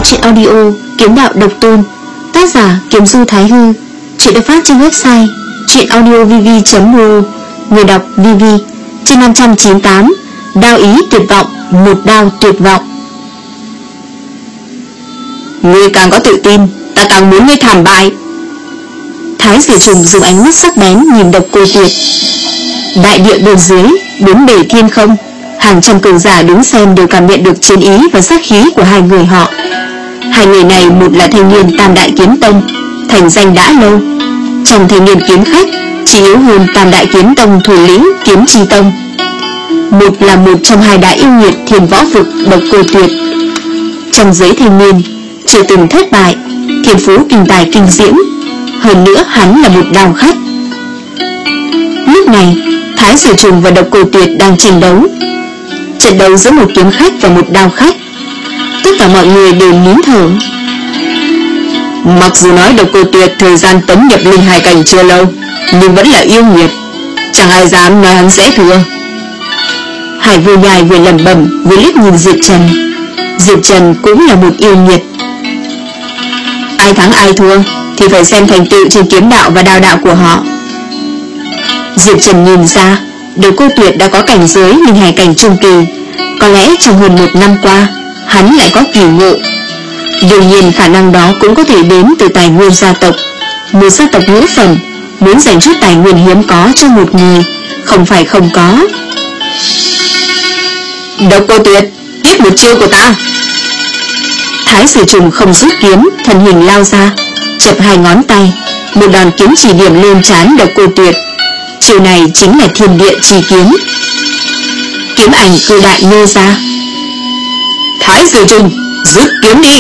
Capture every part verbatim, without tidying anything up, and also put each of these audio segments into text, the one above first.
truyện audio Kiếm Đạo Độc Tôn, tác giả Kiếm Du Thái Hư. Truyện được phát trên website truyện audio v v chấm m o, người đọc vê vê. Chương năm trăm chín mươi tám, đao ý tuyệt vọng, một đao tuyệt vọng. Ngươi càng có tự tin, ta càng muốn ngươi thảm bại. Thái Sử Trùng dùng ánh mắt sắc bén nhìn Độc Cô Tuyệt. Đại địa bên dưới, bốn bề thiên không, hàng trăm cường giả đứng xem đều cảm nhận được chiến ý và sát khí của hai người họ. Hai người này, một là thanh niên Tam Đại Kiếm Tông, thành danh đã lâu. Trong thanh niên kiếm khách, chỉ yếu hơn Tam Đại Kiếm Tông thủ lĩnh Kiếm Chi Tông. Một là một trong hai đại yêu nghiệt thiên võ vực Độc Cô Tuyệt. Trong giới thanh niên, chưa từng thất bại, thiên phú kinh tài kinh diễm. Hơn nữa hắn là một đao khách. Lúc này, Thái Sử Trùng và Độc Cô Tuyệt đang tranh đấu. Trận đấu giữa một kiếm khách và một đao khách. Tất cả mọi người đều nín thở. Mặc dù nói Độc Cô Tuyệt thời gian tấn nhập linh hải cảnh chưa lâu, nhưng vẫn là yêu nghiệt, chẳng ai dám nói hắn sẽ thua. Hải vừa nhai vừa lẩm bẩm, vừa liếc nhìn Diệp Trần. Diệp Trần cũng là một yêu nghiệt. Ai thắng ai thua thì phải xem thành tựu trên kiếm đạo và đao đạo của họ. Diệp Trần nhìn ra Độc Cô Tuyệt đã có cảnh giới linh hải cảnh trung kỳ. Có lẽ trong hơn một năm qua hắn lại có kỳ ngộ. Đương nhiên khả năng đó cũng có thể đến từ tài nguyên gia tộc. Một gia tộc ngũ phẩm muốn dành chút tài nguyên hiếm có cho một người, không phải không có. Độc Cô Tuyệt, tiếp một chiêu của ta. Thái Sử Trùng không rút kiếm, thân hình lao ra, chập hai ngón tay, một đòn kiếm chỉ điểm lên trán Độc Cô Tuyệt. Chiêu này chính là thiên địa chi kiếm. Kiếm ảnh cự đại nêu ra. Thái Sử Trùng, rút kiếm đi.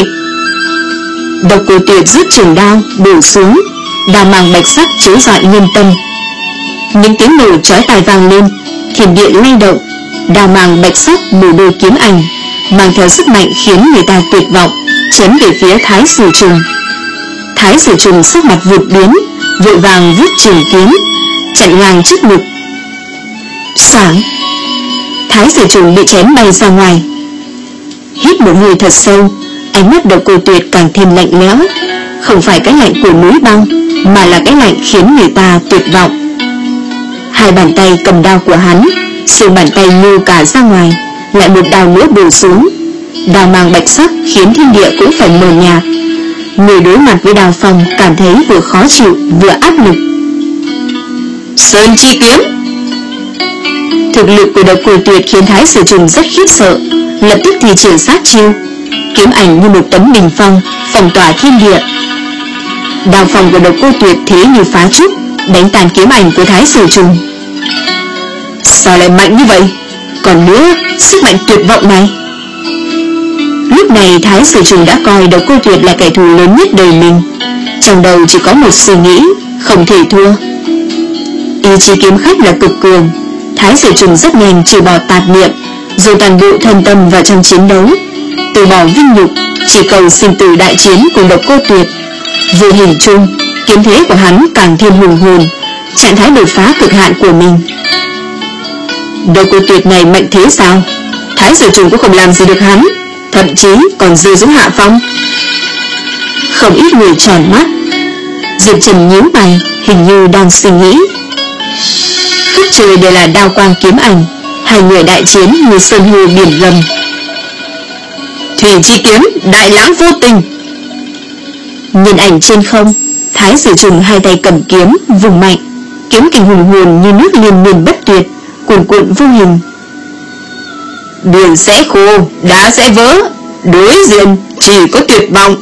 Độc Cô Tuyệt rút trường đao bổ xuống, đao mang bạch sắc chiếu rọi nhân tâm. Những tiếng nổ chói tai vang lên, thiên địa lay động. Đao mang bạch sắc bổ đôi kiếm ảnh, mang theo sức mạnh khiến người ta tuyệt vọng, chém về phía Thái Sử Trùng. Thái Sử Trùng sắc mặt vụt biến, vội vàng rút trường kiếm, chặn ngang trước ngực. Sáng, Thái Sử Trùng bị chém bay ra ngoài. Hít một hơi thật sâu, ánh mắt Độc Cô Tuyệt càng thêm lạnh lẽo. Không phải cái lạnh của núi băng, mà là cái lạnh khiến người ta tuyệt vọng. Hai bàn tay cầm đao của hắn, xương bàn tay nhô cả ra ngoài, lại một đao nữa bổ xuống. Đao mang bạch sắc khiến thiên địa cũng phải mờ nhạt. Người đối mặt với đao phong cảm thấy vừa khó chịu vừa áp lực. Sơn chi kiếm. Thực lực của Độc Cô Tuyệt khiến Thái Sử Trùng rất khiếp sợ, lập tức thi triển sát chiêu. Kiếm ảnh như một tấm bình phong, phong tỏa thiên địa. Đao phong của Độc Cô Tuyệt thế như phá trúc, đánh tàn kiếm ảnh của Thái Sử Trùng. Sao lại mạnh như vậy? Còn nữa, sức mạnh tuyệt vọng này. Lúc này Thái Sử Trùng đã coi Độc Cô Tuyệt là kẻ thù lớn nhất đời mình. Trong đầu chỉ có một suy nghĩ, không thể thua. Ý chí kiếm khách là cực cường. Thái Sử Trùng rất nhanh trừ bỏ tạp niệm, rồi toàn bộ thân tâm vào trong chiến đấu, từ bỏ vinh nhục, chỉ cầu sinh tử đại chiến cùng Độc Cô Tuyệt. Vô hình chung, kiếm thế của hắn càng thêm hùng hồn, trạng thái đột phá cực hạn của mình. Độc Cô Tuyệt này mạnh thế sao? Thái Sử Trùng cũng không làm gì được hắn, thậm chí còn rơi xuống hạ phong. Không ít người tròn mắt. Diệp Trần nhíu mày, hình như đang suy nghĩ. Khắp trời đều là đao quang kiếm ảnh, hai người đại chiến như sơn hồ biển gầm. Thủy chi kiếm, đại lãng vô tình. Nhìn ảnh trên không, Thái Sử Trùng hai tay cầm kiếm, vùng mạnh, kiếm kình hùng hồn như nước liên miên bất tuyệt, cuồn cuộn vô hình. Biển sẽ khô, đá sẽ vỡ, đối diện chỉ có tuyệt vọng.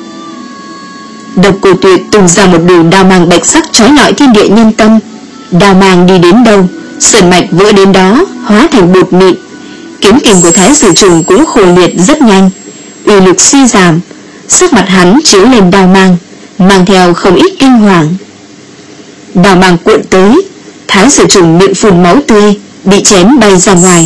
Độc Cô Tuyệt tung ra một đường đao mang bạch sắc chói lọi thiên địa nhân tâm. Đao mang đi đến đâu, sơn mạch vỡ đến đó, hóa thành bột mịn. Kiếm kình của Thái Sử Trùng cũng khô liệt rất nhanh, uy lực suy giảm. Sắc mặt hắn chiếu lên đao mang, mang theo không ít kinh hoàng. Đao mang cuộn tới, Thái Sử Trùng miệng phun máu tươi, bị chém bay ra ngoài.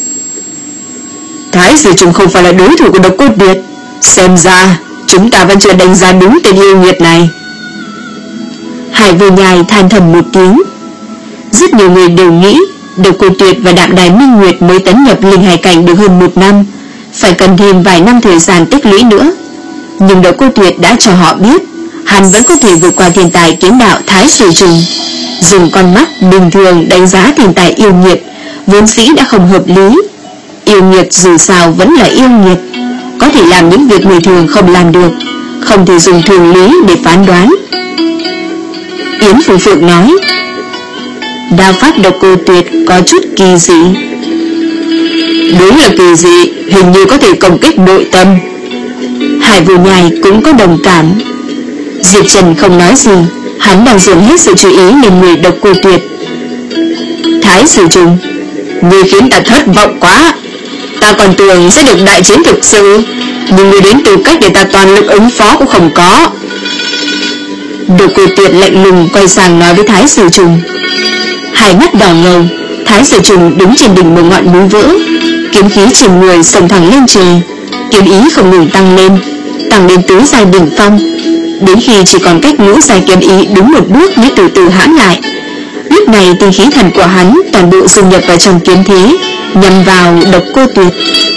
Thái Sử Trùng không phải là đối thủ của Độc Cô Tuyệt. Xem ra chúng ta vẫn chưa đánh giá đúng tên yêu nghiệt này. Hải Vô Nhai than thầm một tiếng. Rất nhiều người đều nghĩ Độc Cô Tuyệt và Đạm Đài Minh Nguyệt mới tấn nhập linh hải cảnh được hơn một năm, phải cần thêm vài năm thời gian tích lũy nữa. Nhưng Độc Cô Tuyệt đã cho họ biết hắn vẫn có thể vượt qua thiên tài kiếm đạo Thái Sử Trùng. Dùng con mắt bình thường đánh giá thiên tài yêu nghiệt vốn dĩ đã không hợp lý. Yêu nghiệt dù sao vẫn là yêu nghiệt, có thể làm những việc người thường không làm được, không thể dùng thường lý để phán đoán. Yến Phượng Phượng nói, đao pháp Độc Cô Tuyệt có chút kỳ dị. Đúng là kỳ dị, hình như có thể công kích nội tâm. Hải Vô Nhai cũng có đồng cảm. Diệp Trần không nói gì, hắn đang dồn hết sự chú ý lên người Độc Cô Tuyệt. Thái Sử Trùng, ngươi khiến ta thất vọng quá. Ta còn tưởng sẽ được đại chiến thực sự, nhưng ngươi đến tư cách để ta toàn lực ứng phó cũng không có. Độc Cô Tuyệt lạnh lùng quay sang nói với Thái Sử Trùng. Hai mắt đỏ ngầu, Thái Sử Trùng đứng trên đỉnh một ngọn núi vỡ, kiếm khí trên người sông thẳng lên trời, kiếm ý không ngừng tăng lên, tăng đến tứ giai đỉnh phong, đến khi chỉ còn cách ngũ giai kiếm ý đúng một bước mới từ từ hãm lại. Lúc này tinh khí thần của hắn toàn bộ dung nhập vào trong kiếm thế, nhằm vào Độc Cô Tuyệt.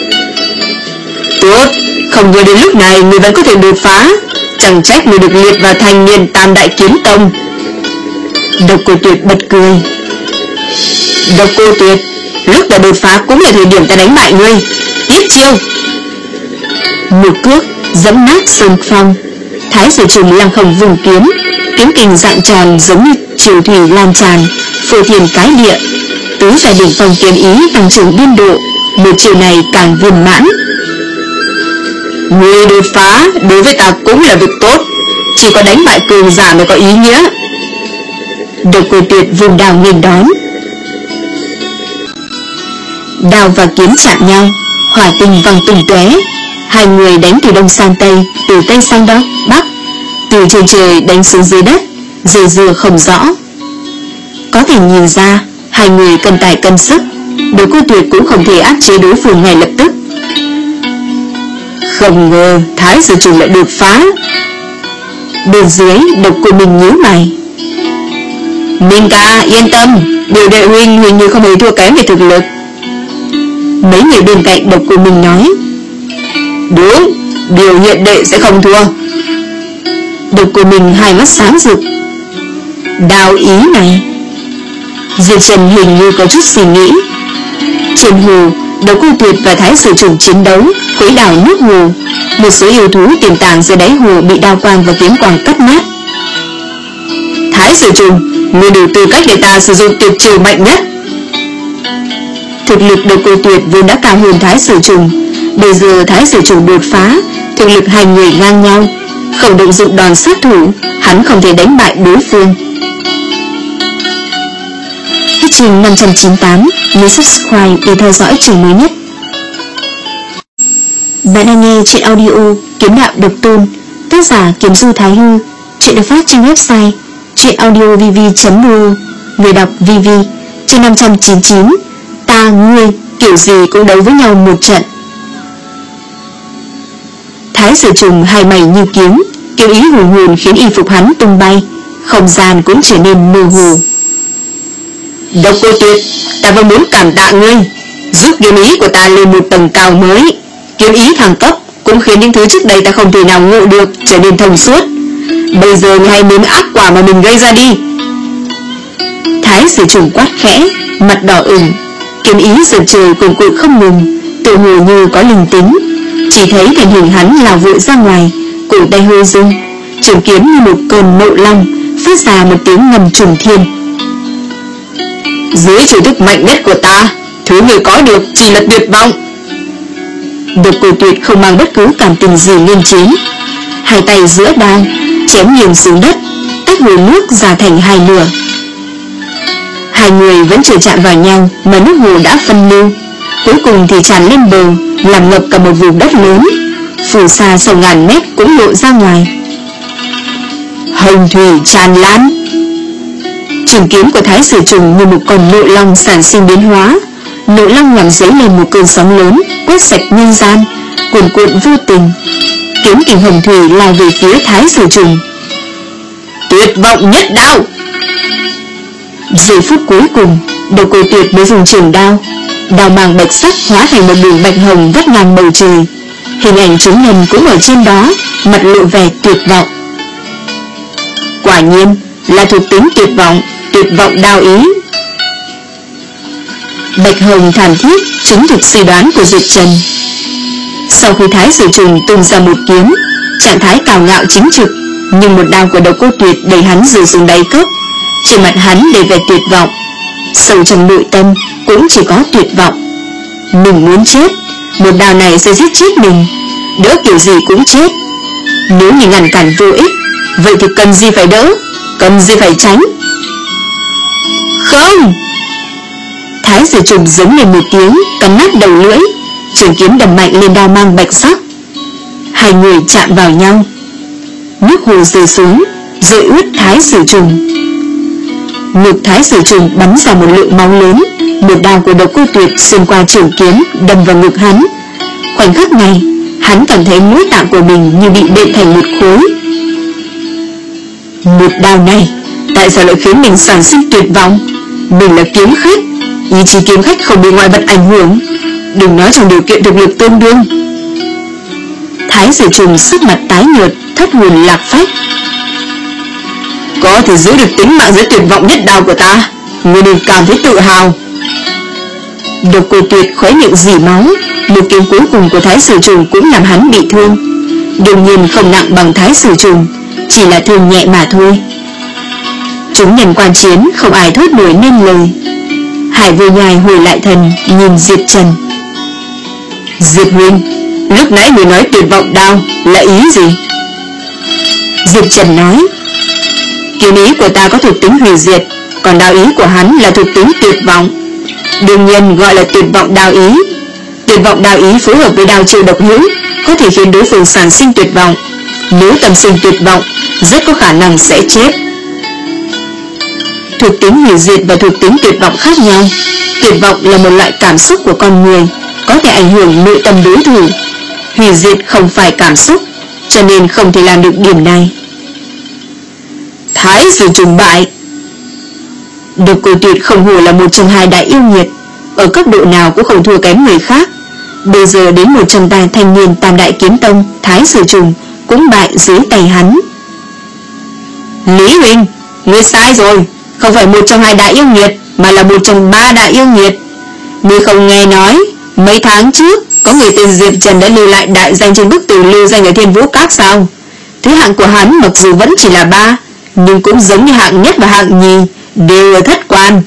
Tốt, không ngờ đến lúc này người vẫn có thể đột phá, chẳng trách người được liệt vào thành niên tam đại kiếm tông. Độc Cô Tuyệt bật cười. Độc Cô Tuyệt, lúc ta đột phá cũng là thời điểm ta đánh bại ngươi. Tiếp chiêu. Một cước dẫm nát sơn phong. Thái Sử Trùng lăng không vùng kiếm, kiếm kình dạng tròn giống như triều thủy lan tràn, phô thiên cái địa. Tứ giai đỉnh phong kiếm ý tăng trưởng biên độ, một chiều này càng viên mãn. Ngươi đột phá đối với ta cũng là việc tốt, chỉ có đánh bại cường giả mới có ý nghĩa. Độc Cô Tuyệt vùng đao nghênh đón. Đao và kiếm chạm nhau, hỏa tinh văng tung tóe. Hai người đánh từ đông sang tây, từ tây sang đông bắc, từ trên trời đánh xuống dưới đất, dây dưa không rõ. Có thể nhìn ra hai người cân tài cân sức, Độc Cô Tuyệt cũng không thể áp chế đối phương ngay lập tức. Không ngờ Thái Sử Trùng lại đột phá. Bên dưới Độc Cô Minh nhíu mày. Minh ca yên tâm, Điều đệ huynh hình như không hề thua kém về thực lực. Mấy người bên cạnh Độc Cô Minh nói. Đúng, Điều hiện đệ sẽ không thua. Độc Cô Minh hai mắt sáng rực. Đao ý này. Diệp Trần hình như có chút suy nghĩ. Trên hồ, Độc Cô Tuyệt và Thái Sử Trùng chiến đấu, khuấy đảo nước hồ. Một số yêu thú tiềm tàng dưới đáy hồ bị đao quang và kiếm quang cắt nát. Thái Sử Trùng, ngươi đủ tư cách để ta sử dụng tuyệt chiêu mạnh nhất. Thực lực Độc Cô Tuyệt vốn đã cao hơn Thái Sử Trùng, bây giờ Thái Sử Trùng đột phá, thực lực hai người ngang nhau, không động dụng đòn sát thủ, hắn không thể đánh bại đối phương. Hết chương năm trăm chín mươi tám, nhớ subscribe để theo dõi chương mới nhất. Bạn đang nghe truyện audio Kiếm Đạo Độc Tôn, tác giả Kiếm Du Thái Hư. Truyện được phát trên website truyện audio v v chấm r o, người đọc vê vê. Chương năm trăm chín mươi chín, ta ngươi kiểu gì cũng đấu với nhau một trận. Thái Sử Trùng hai mày như kiếm, kiếm ý hùng hồn khiến y phục hắn tung bay, không gian cũng trở nên mơ hồ. Độc Cô Tuyệt, ta vẫn muốn cảm tạ ngươi, giúp kiếm ý của ta lên một tầng cao mới. Kiếm ý thăng cấp cũng khiến những thứ trước đây ta không thể nào ngộ được trở nên thông suốt. Bây giờ ngươi hãy nếm ác quả mà mình gây ra đi. Thái Sử Trùng quát khẽ, mặt đỏ ửng, kiếm ý dần trời cuồn cuộn không ngừng, tự hồ như có linh tính. Chỉ thấy thân hình hắn lao vội ra ngoài, cổ tay hơi rung, trường kiếm như một cơn mậu long, phát ra một tiếng ngầm trùng thiên. Dưới chiêu thức mạnh nhất của ta, thứ người có được chỉ là tuyệt vọng. Độc Cô Tuyệt không mang bất cứ cảm tình gì lên chiến, hai tay giữa đao chém nghiêng xuống đất, tách hồ nước ra thành hai nửa. Hai người vẫn chưa chạm vào nhau mà nước hồ đã phân lưu, cuối cùng thì tràn lên bờ, làm ngập cả một vùng đất lớn, phù sa sau ngàn mét cũng lộ ra ngoài. Hồng thủy tràn lan. Trường kiếm của Thái Sử Trùng như một con nội long sản sinh biến hóa, nội long làm dấy lên một cơn sóng lớn, quét sạch nhân gian, cuồn cuộn vô tình. Kiếm kình hồng thủy lao về phía Thái Sử Trùng. Tuyệt vọng nhất đao. Giây phút cuối cùng, Độc Cô Tuyệt mới dùng trường đao, đao mang bạch sắc hóa thành một đường bạch hồng vắt ngang bầu trời. Hình ảnh chúng nhân cũng ở trên đó, mặt lộ vẻ tuyệt vọng. Quả nhiên là thuộc tính tuyệt vọng, tuyệt vọng đao ý. Bạch Hồng thảm thiết chứng thực suy đoán của Diệp Trần. Sau khi Thái Sử Trùng tung ra một kiếm, trạng thái cào ngạo chính trực, nhưng một đao của Độc Cô Tuyệt đẩy hắn rơi xuống đáy cốc. Trên mặt hắn đầy vẻ tuyệt vọng, sâu trong nội tâm cũng chỉ có tuyệt vọng. Mình muốn chết, một đao này sẽ giết chết mình, đỡ kiểu gì cũng chết. Nếu như ngăn cản vô ích, vậy thì cần gì phải đỡ, cần gì phải tránh. Không! Thái Sử Trùng giống lên một tiếng, cắn nát đầu lưỡi, trường kiếm đâm mạnh lên đao mang bạch sắc. Hai người chạm vào nhau, nước hồ rơi xuống, rơi ướt Thái Sử Trùng. Ngực Thái Sử Trùng bắn ra một lượng máu lớn, một đao của Độc Cô Tuyệt xuyên qua trường kiếm đâm vào ngực hắn. Khoảnh khắc này, hắn cảm thấy ngũ tạng của mình như bị đệm thành một khối. Một đao này, tại sao lại khiến mình sản sinh tuyệt vọng? Mình là kiếm khách, ý chí kiếm khách không bị ngoại vật ảnh hưởng, đừng nói trong điều kiện thực lực tương đương. Thái Sử Trùng sắc mặt tái nhợt, thất hồn lạc phách. Có thể giữ được tính mạng dưới tuyệt vọng nhất đao của ta, ngươi nên cảm thấy tự hào. Độc Cô Tuyệt khóe miệng rỉ máu, một kiếm cuối cùng của Thái Sử Trùng cũng làm hắn bị thương. Đương nhiên không nặng bằng Thái Sử Trùng, chỉ là thương nhẹ mà thôi. Chúng nhân quan chiến không ai thốt nổi nên lời. Hải Vô Nhai hồi lại thần, nhìn Diệp Trần. Diệp huynh, lúc nãy người nói tuyệt vọng đao là ý gì? Diệp Trần nói, kiếm ý của ta có thuộc tính hủy diệt, còn đao ý của hắn là thuộc tính tuyệt vọng, đương nhiên gọi là tuyệt vọng đao ý. Tuyệt vọng đao ý phối hợp với đao chiêu độc hữu, có thể khiến đối phương sản sinh tuyệt vọng. Nếu tâm sinh tuyệt vọng, rất có khả năng sẽ chết. Thuộc tính hủy diệt và thuộc tính tuyệt vọng khác nhau. Tuyệt vọng là một loại cảm xúc của con người, có thể ảnh hưởng nội tâm đối thủ. Hủy diệt không phải cảm xúc, cho nên không thể làm được điểm này. Thái Sử Trùng bại. Độc Cô Tuyệt không hổ là một trong hai đại yêu nghiệt, ở cấp độ nào cũng không thua kém người khác. Bây giờ đến một trong tay thanh niên Tam Đại Kiếm Tông, Thái Sử Trùng cũng bại dưới tay hắn. Lý huynh, ngươi sai rồi, không phải một trong hai đại yêu nghiệt, mà là một trong ba đại yêu nghiệt. Ngươi không nghe nói mấy tháng trước có người tên Diệp Trần đã lưu lại đại danh trên bức tường lưu danh ở Thiên Vũ Các sao? Thứ hạng của hắn mặc dù vẫn chỉ là ba, nhưng cũng giống như hạng nhất và hạng nhì, đều ở thất quan.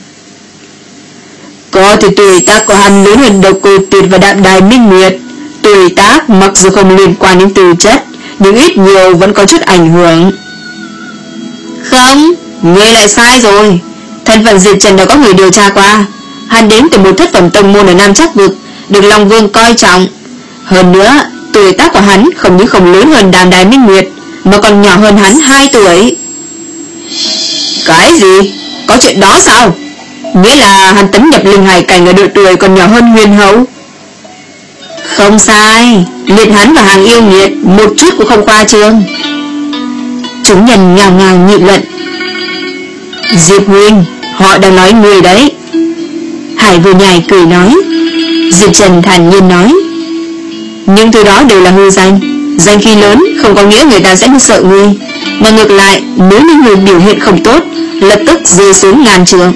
Có thì tuổi tác của hắn lớn hơn Độc Cô Tuyệt và Đạm Đài Minh Nguyệt. Tuổi tác mặc dù không liên quan đến tư chất, nhưng ít nhiều vẫn có chút ảnh hưởng. Không, ngươi lại sai rồi. Thân phận Diệp Trần đã có người điều tra qua. Hắn đến từ một thất phẩm tông môn ở Nam Trắc Vực, được Long Vương coi trọng. Hơn nữa, tuổi tác của hắn không những không lớn hơn Đạm Đài Minh Nguyệt, mà còn nhỏ hơn hắn hai tuổi. Cái gì? Có chuyện đó sao? Nghĩa là hắn tấn nhập linh hải cảnh ở độ tuổi còn nhỏ hơn Huyền Hậu. Không sai, liệt hắn vào hàng yêu nghiệt, một chút cũng không khoa trương. Chúng nhân ngào ngào nghị luận. Diệp huynh, họ đang nói người đấy. Hải Vô Nhai cười nói. Diệp Trần thản nhiên nói, những thứ đó đều là hư danh. Danh khí lớn không có nghĩa người ta sẽ sợ ngươi, mà ngược lại, nếu như người biểu hiện không tốt, lập tức rơi xuống ngàn trượng.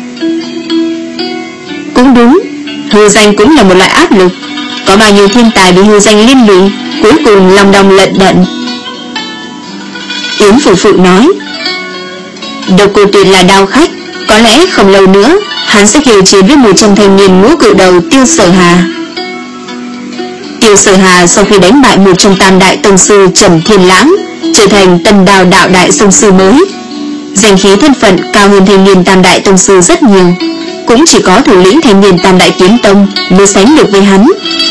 Cũng đúng, hư danh cũng là một loại áp lực. Có bao nhiêu thiên tài bị hư danh liên lụy, cuối cùng lòng đong lận đận. Yến Phụ Phụ nói, Độc Cô Tuyệt là đao khách, có lẽ không lâu nữa hắn sẽ khiêu chiến với một trong thanh niên ngũ cự đầu Tiêu Sở Hà. Tiêu Sở Hà sau khi đánh bại một trong tam đại tông sư Trầm Thiên Lãng, trở thành Tân Đào đạo đại tông sư mới. Danh khí thân phận cao hơn thanh niên tam đại tông sư rất nhiều, cũng chỉ có thủ lĩnh thanh niên Tam Đại Kiếm Tông mới sánh được với hắn.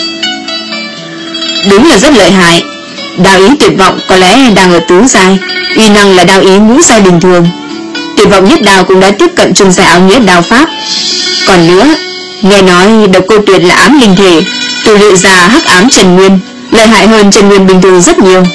Đúng là rất lợi hại. Đao ý tuyệt vọng có lẽ đang ở tứ giai, uy năng là đao ý ngũ giai bình thường. Tuyệt vọng nhất đao cũng đã tiếp cận trung giai áo nghĩa đao pháp. Còn nữa, nghe nói Độc Cô Tuyệt là ám linh thể, tu luyện ra hắc ám Trần Nguyên, lợi hại hơn Trần Nguyên bình thường rất nhiều.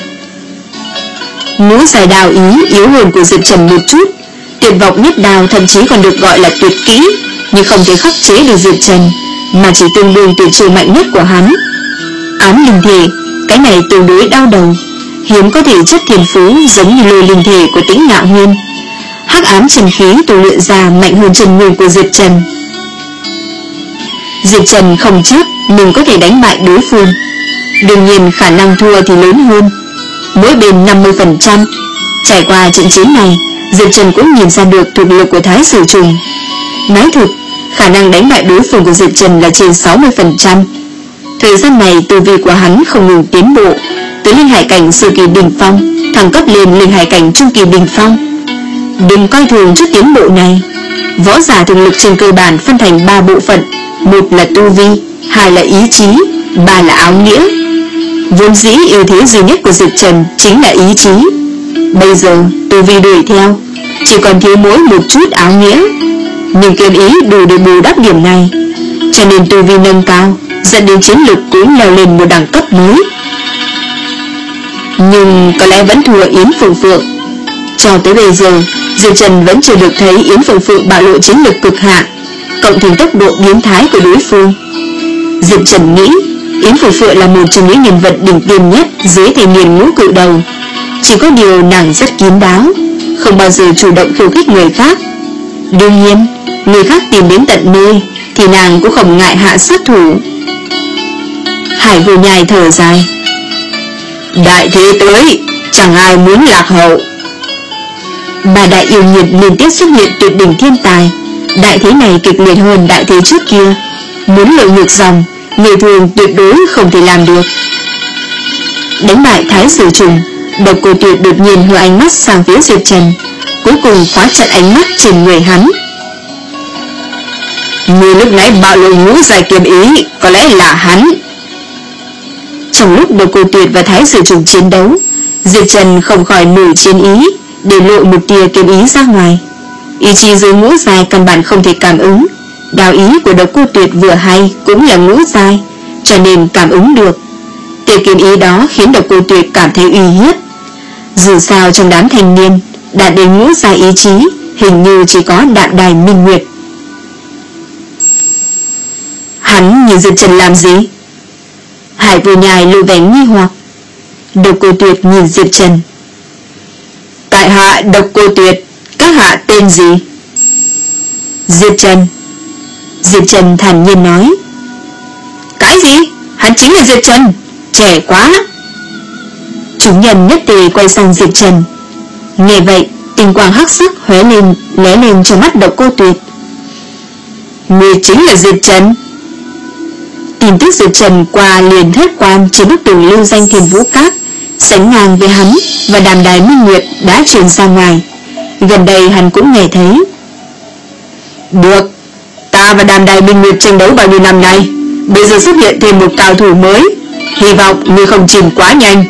Ngũ giai đao ý yếu hơn của Diệp Trần một chút. Tuyệt vọng nhất đao thậm chí còn được gọi là tuyệt kỹ, nhưng không thể khắc chế được Diệp Trần, mà chỉ tương đương tuyệt chiêu mạnh nhất của hắn. Ám linh thể Cái này tương đối đau đầu. Hiếm có thể chất thiên phú giống như lôi linh thể của Tĩnh Ngạo Huyên. Hắc ám chân khí tu luyện ra mạnh hơn chân nguyên của Diệp Trần. Diệp Trần không chắc mình có thể đánh bại đối phương. Đương nhiên khả năng thua thì lớn hơn, mỗi bên năm mươi phần trăm. Trải qua trận chiến này, Diệp Trần cũng nhìn ra được thực lực của Thái Sử Trùng. Nói thực, khả năng đánh bại đối phương của Diệp Trần là trên sáu mươi phần trăm. Thời gian này tu vi của hắn không ngừng tiến bộ, từ linh hải cảnh sơ kỳ đỉnh phong thăng cấp lên linh hải cảnh trung kỳ đỉnh phong. Đừng coi thường chút tiến bộ này. Võ giả thực lực trên cơ bản phân thành ba bộ phận, một là tu vi, hai là ý chí, ba là áo nghĩa. Vốn dĩ ưu thế duy nhất của Diệp Trần chính là ý chí. Bây giờ tu vi đuổi theo, chỉ còn thiếu mỗi một chút áo nghĩa. Nhưng kiếm ý đủ để bù đắp điểm này, cho nên tu vi nâng cao dẫn đến chiến lực cũng leo lên một đẳng cấp mới. Nhưng có lẽ vẫn thua Yến Phượng Phượng. Cho tới bây giờ, Diệp Trần vẫn chưa được thấy Yến Phượng Phượng bạo lộ chiến lực cực hạn, cộng thêm tốc độ biến thái của đối phương. Diệp Trần nghĩ Yến Phượng Phượng là một trong những nhân vật đỉnh tiêm nhất dưới thành niên ngũ cự đầu. Chỉ có điều nàng rất kín đáo, không bao giờ chủ động khiêu khích người khác. Đương nhiên, người khác tìm đến tận nơi thì nàng cũng không ngại hạ sát thủ. Hải Vô Nhai thở dài. Đại thế tới, chẳng ai muốn lạc hậu. Bà đại yêu nghiệt liên tiếp xuất hiện tuyệt đỉnh thiên tài. Đại thế này kịch liệt hơn đại thế trước kia. Muốn lội ngược dòng, người thường tuyệt đối không thể làm được. Đánh bại Thái Sử Trùng, Độc Cô Tuyệt đột nhiên hướng ánh mắt sang phía Diệp Trần, cuối cùng khóa chặt ánh mắt trên người hắn. Người lúc nãy bạo lộ ngũ giai kiếm ý, có lẽ là hắn. Trong lúc Độc Cô Tuyệt và Thái Sử Trùng chiến đấu, Diệp Trần không khỏi nổi chiến ý, để lộ một tia kiếm ý ra ngoài. Ý chí dưới ngũ giai căn bản không thể cảm ứng. Đao ý của Độc Cô Tuyệt vừa hay cũng là ngũ giai, cho nên cảm ứng được. Tia kiếm ý đó khiến Độc Cô Tuyệt cảm thấy uy hiếp. Dù sao trong đám thanh niên, đạt đến ngũ giai ý chí hình như chỉ có Đạm Đài Minh Nguyệt. Hắn nhìn Diệp Trần làm gì? Hải Vô Nhai lộ vẻ nghi hoặc. Độc Cô Tuyệt nhìn Diệp Trần. Tại hạ Độc Cô Tuyệt, các hạ tên gì? Diệp Trần. Diệp Trần thản nhiên nói. Cái gì? Hắn chính là Diệp Trần, trẻ quá. Chúng nhân nhất tề quay sang Diệp Trần. Nghe vậy, tình quang hắc sắc lóe lên lóe lên trong mắt Độc Cô Tuyệt. Người chính là Diệp Trần. Tin tức Diệp Trần qua liền thất quan trên bức tường lưu danh Thiên Vũ Các, sánh ngang với hắn và Đàm Đài Minh Nguyệt đã truyền ra ngoài. Gần đây hắn cũng nghe thấy. Được, ta và Đàm Đài Minh Nguyệt tranh đấu bao nhiêu năm nay, bây giờ xuất hiện thêm một cao thủ mới, hy vọng ngươi không chìm quá nhanh.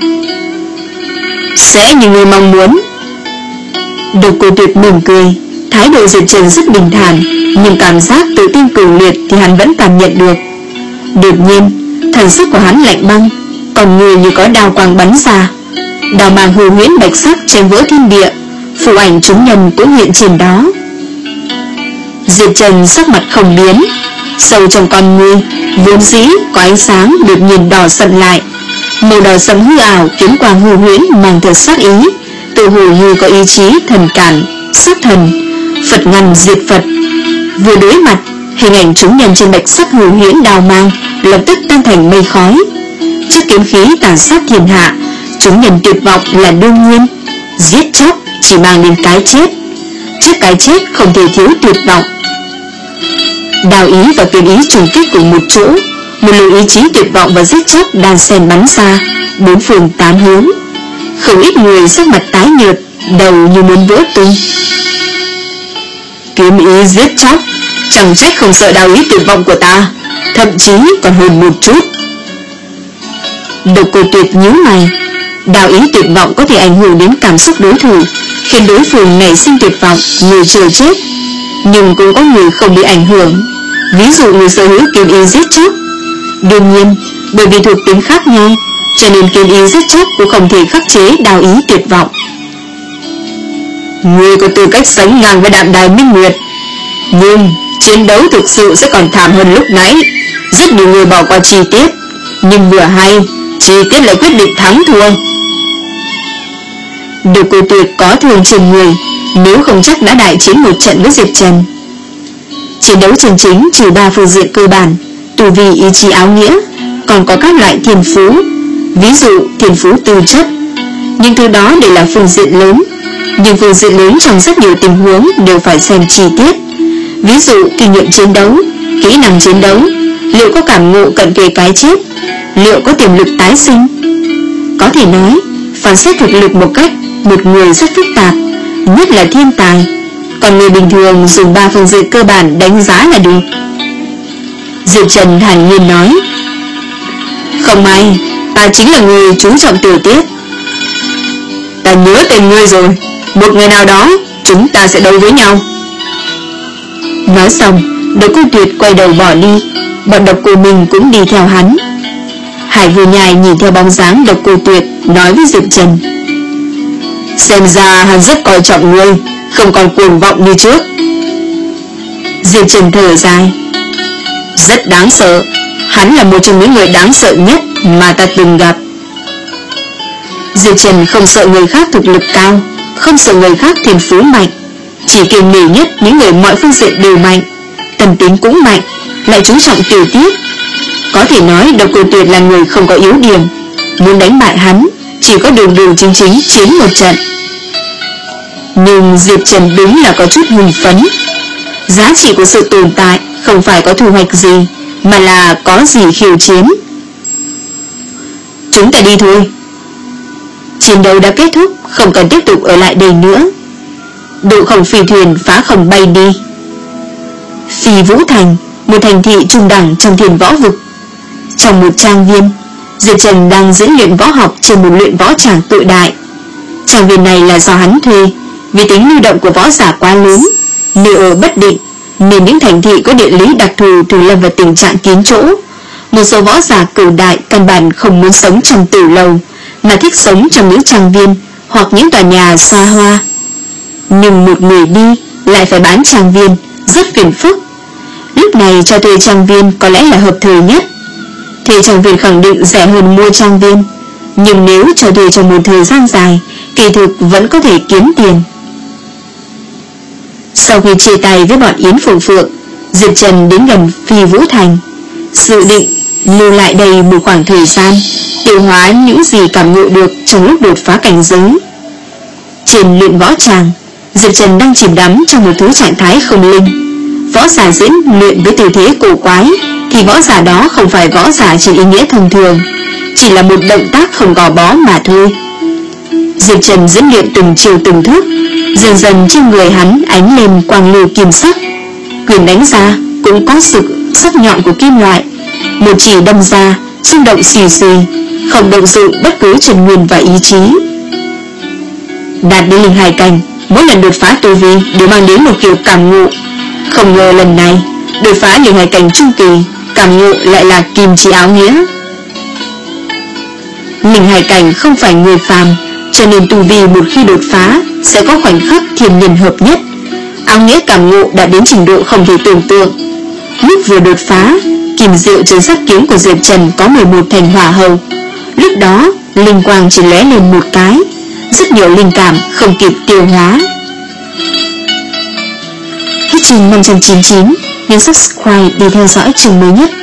Sẽ như ngươi mong muốn. Độc Cô Tuyệt mỉm cười. Thái độ Diệp Trần rất bình thản, nhưng cảm giác tự tin cường liệt thì hắn vẫn cảm nhận được. Đột nhiên, thần sắc của hắn lạnh băng, còn người như có đao quang bắn ra. Đao mang hư huyễn bạch sắc chém vỡ thiên địa, phù ảnh chúng nhân cũng hiện trên đó. Diệp Trần sắc mặt không biến, sâu trong con ngươi vốn dĩ có ánh sáng đột nhiên đỏ sậm lại. Màu đỏ sậm hư ảo, kiếm quang hư huyễn mang theo sát ý, tự hồ như có ý chí thần cản, sát thần, Phật ngăn diệt Phật. Vừa đối mặt, hình ảnh chúng nhân trên bạch sắc hư huyễn đao mang lập tức tan thành mây khói. Trước kiếm khí tàn sát thiên hạ, chúng nhân tuyệt vọng là đương nhiên. Giết chóc chỉ mang đến cái chết, trước cái chết không thể thiếu tuyệt vọng. Đao ý và kiếm ý trùng kích cùng một chỗ, một luồng ý chí tuyệt vọng và giết chóc đan xen bắn ra bốn phương tám hướng. Không ít người sắc mặt tái nhợt, đầu như muốn vỡ tung. Kiếm ý giết chóc, chẳng trách không sợ đao ý tuyệt vọng của ta, thậm chí còn hơn một chút. Độc Cô Tuyệt nhíu mày. Đao ý tuyệt vọng có thể ảnh hưởng đến cảm xúc đối thủ, khiến đối phương nảy sinh tuyệt vọng, người chờ chết. Nhưng cũng có người không bị ảnh hưởng, ví dụ người sở hữu kiếm ý giết chóc. Đương nhiên, bởi vì thuộc tính khác nhau, cho nên kiếm ý giết chóc cũng không thể khắc chế đao ý tuyệt vọng. Người có tư cách sánh ngang với Đạm Đài Minh Nguyệt, nhưng chiến đấu thực sự sẽ còn thảm hơn lúc nãy. Rất nhiều người bỏ qua chi tiết, nhưng vừa hay chi tiết lại quyết định thắng thua. Độc Cô Tuyệt có thương trên người, nếu không chắc đã đại chiến một trận với Diệp Trần. Chiến đấu chân chính trừ ba phương diện cơ bản, tu vi, ý chí, áo nghĩa, còn có các loại thiên phú, ví dụ thiên phú tư chất. Nhưng thứ đó đều là phương diện lớn, nhưng phương diện lớn trong rất nhiều tình huống đều phải xem chi tiết. Ví dụ kinh nghiệm chiến đấu, kỹ năng chiến đấu, liệu có cảm ngộ cận kề cái chết, liệu có tiềm lực tái sinh. Có thể nói, phán xét thực lực một cách một người rất phức tạp, nhất là thiên tài, còn người bình thường dùng ba phương diện cơ bản đánh giá là được. Diệp Trần thản nhiên nói, không may, ta chính là người chú trọng tiểu tiết. Ta nhớ tên ngươi rồi, một ngày nào đó chúng ta sẽ đấu với nhau. Nói xong, Độc Cô Tuyệt quay đầu bỏ đi, bọn Độc Cô Minh cũng đi theo hắn. Hải Vô Nhai nhìn theo bóng dáng Độc Cô Tuyệt, nói với Diệp Trần, xem ra hắn rất coi trọng ngươi, không còn cuồng vọng như trước. Diệp Trần thở dài, rất đáng sợ, hắn là một trong những người đáng sợ nhất mà ta từng gặp. Diệp Trần không sợ người khác thực lực cao, không sợ người khác thiên phú mạnh, chỉ kiêng nể nhất những người mọi phương diện đều mạnh, tâm tính cũng mạnh, lại chú trọng tiểu tiết. Có thể nói Độc Cô Tuyệt là người không có yếu điểm, muốn đánh bại hắn chỉ có đường đường chính chính chiến một trận. Nhưng Diệp Trần đúng là có chút hưng phấn. Giá trị của sự tồn tại không phải có thu hoạch gì, mà là có gì khiêu chiến. Chúng ta đi thôi. Chiến đấu đã kết thúc, không cần tiếp tục ở lại đây nữa. Độ khổng phi thuyền phá không bay đi. Phi Vũ Thành, một thành thị trung đẳng trong thiên võ vực. Trong một trang viên, Diệp Trần đang diễn luyện võ học trên một luyện võ tràng tự đại. Trang viên này là do hắn thuê, vì tính lưu động của võ giả quá lớn, nơi ở bất định, nên những thành thị có địa lý đặc thù thường lâm vào tình trạng kín chỗ. Một số võ giả cửu đại căn bản không muốn sống trong tử lầu, mà thích sống trong những trang viên hoặc những tòa nhà xa hoa. Nhưng một người đi lại phải bán trang viên, rất phiền phức. Lúc này cho thuê trang viên có lẽ là hợp thời nhất. Thuê trang viên khẳng định rẻ hơn mua trang viên, nhưng nếu cho thuê trong một thời gian dài, kỳ thực vẫn có thể kiếm tiền. Sau khi chia tay với bọn Yến Phượng Phượng, Diệp Trần đến gần Phi Vũ Thành, dự định lưu lại đây một khoảng thời gian, tiêu hóa những gì cảm ngộ được trong lúc đột phá cảnh giới. Trên luyện võ tràng, Diệp Trần đang chìm đắm trong một thứ trạng thái không linh. Võ giả diễn luyện với tư thế cổ quái, thì võ giả đó không phải võ giả trên ý nghĩa thông thường, chỉ là một động tác không gò bó mà thôi. Diệp Trần diễn luyện từng chiều từng thức, dần dần trên người hắn ánh lên quang lưu kim sắc. Quyền đánh ra cũng có sự sắc nhọn của kim loại, một chỉ đâm ra rung động xì xì, không động dụng bất cứ chân nguyên và ý chí. Đạt đến linh hải cảnh, mỗi lần đột phá tu vi đều mang đến một kiểu cảm ngộ. Không ngờ lần này đột phá linh hải cảnh trung kỳ, cảm ngộ lại là kim chỉ áo nghĩa. Linh hải cảnh không phải người phàm, cho nên tu vi một khi đột phá sẽ có khoảnh khắc thiên nhân hợp nhất. Áo nghĩa cảm ngộ đã đến trình độ không thể tưởng tượng. Lúc vừa đột phá, kim diệu trấn sắc kiếm của Diệp Trần có mười một thành hỏa hầu. Lúc đó linh quang chỉ lóe lên một cái, rất nhiều linh cảm không kịp tiêu hóa. Hết chương năm trăm chín mươi chín, nhấn subscribe để theo dõi chương mới nhất.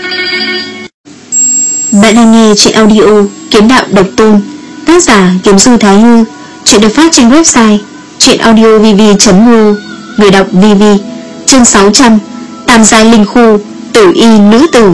Bạn đang nghe chuyện audio Kiếm Đạo Độc Tôn, tác giả Kiếm Du Thái Hư. Chuyện được phát trên website truyện audio v v chấm m o, người đọc vê vê. Chương sáu trăm, Tam giai linh khu, tử y nữ tử.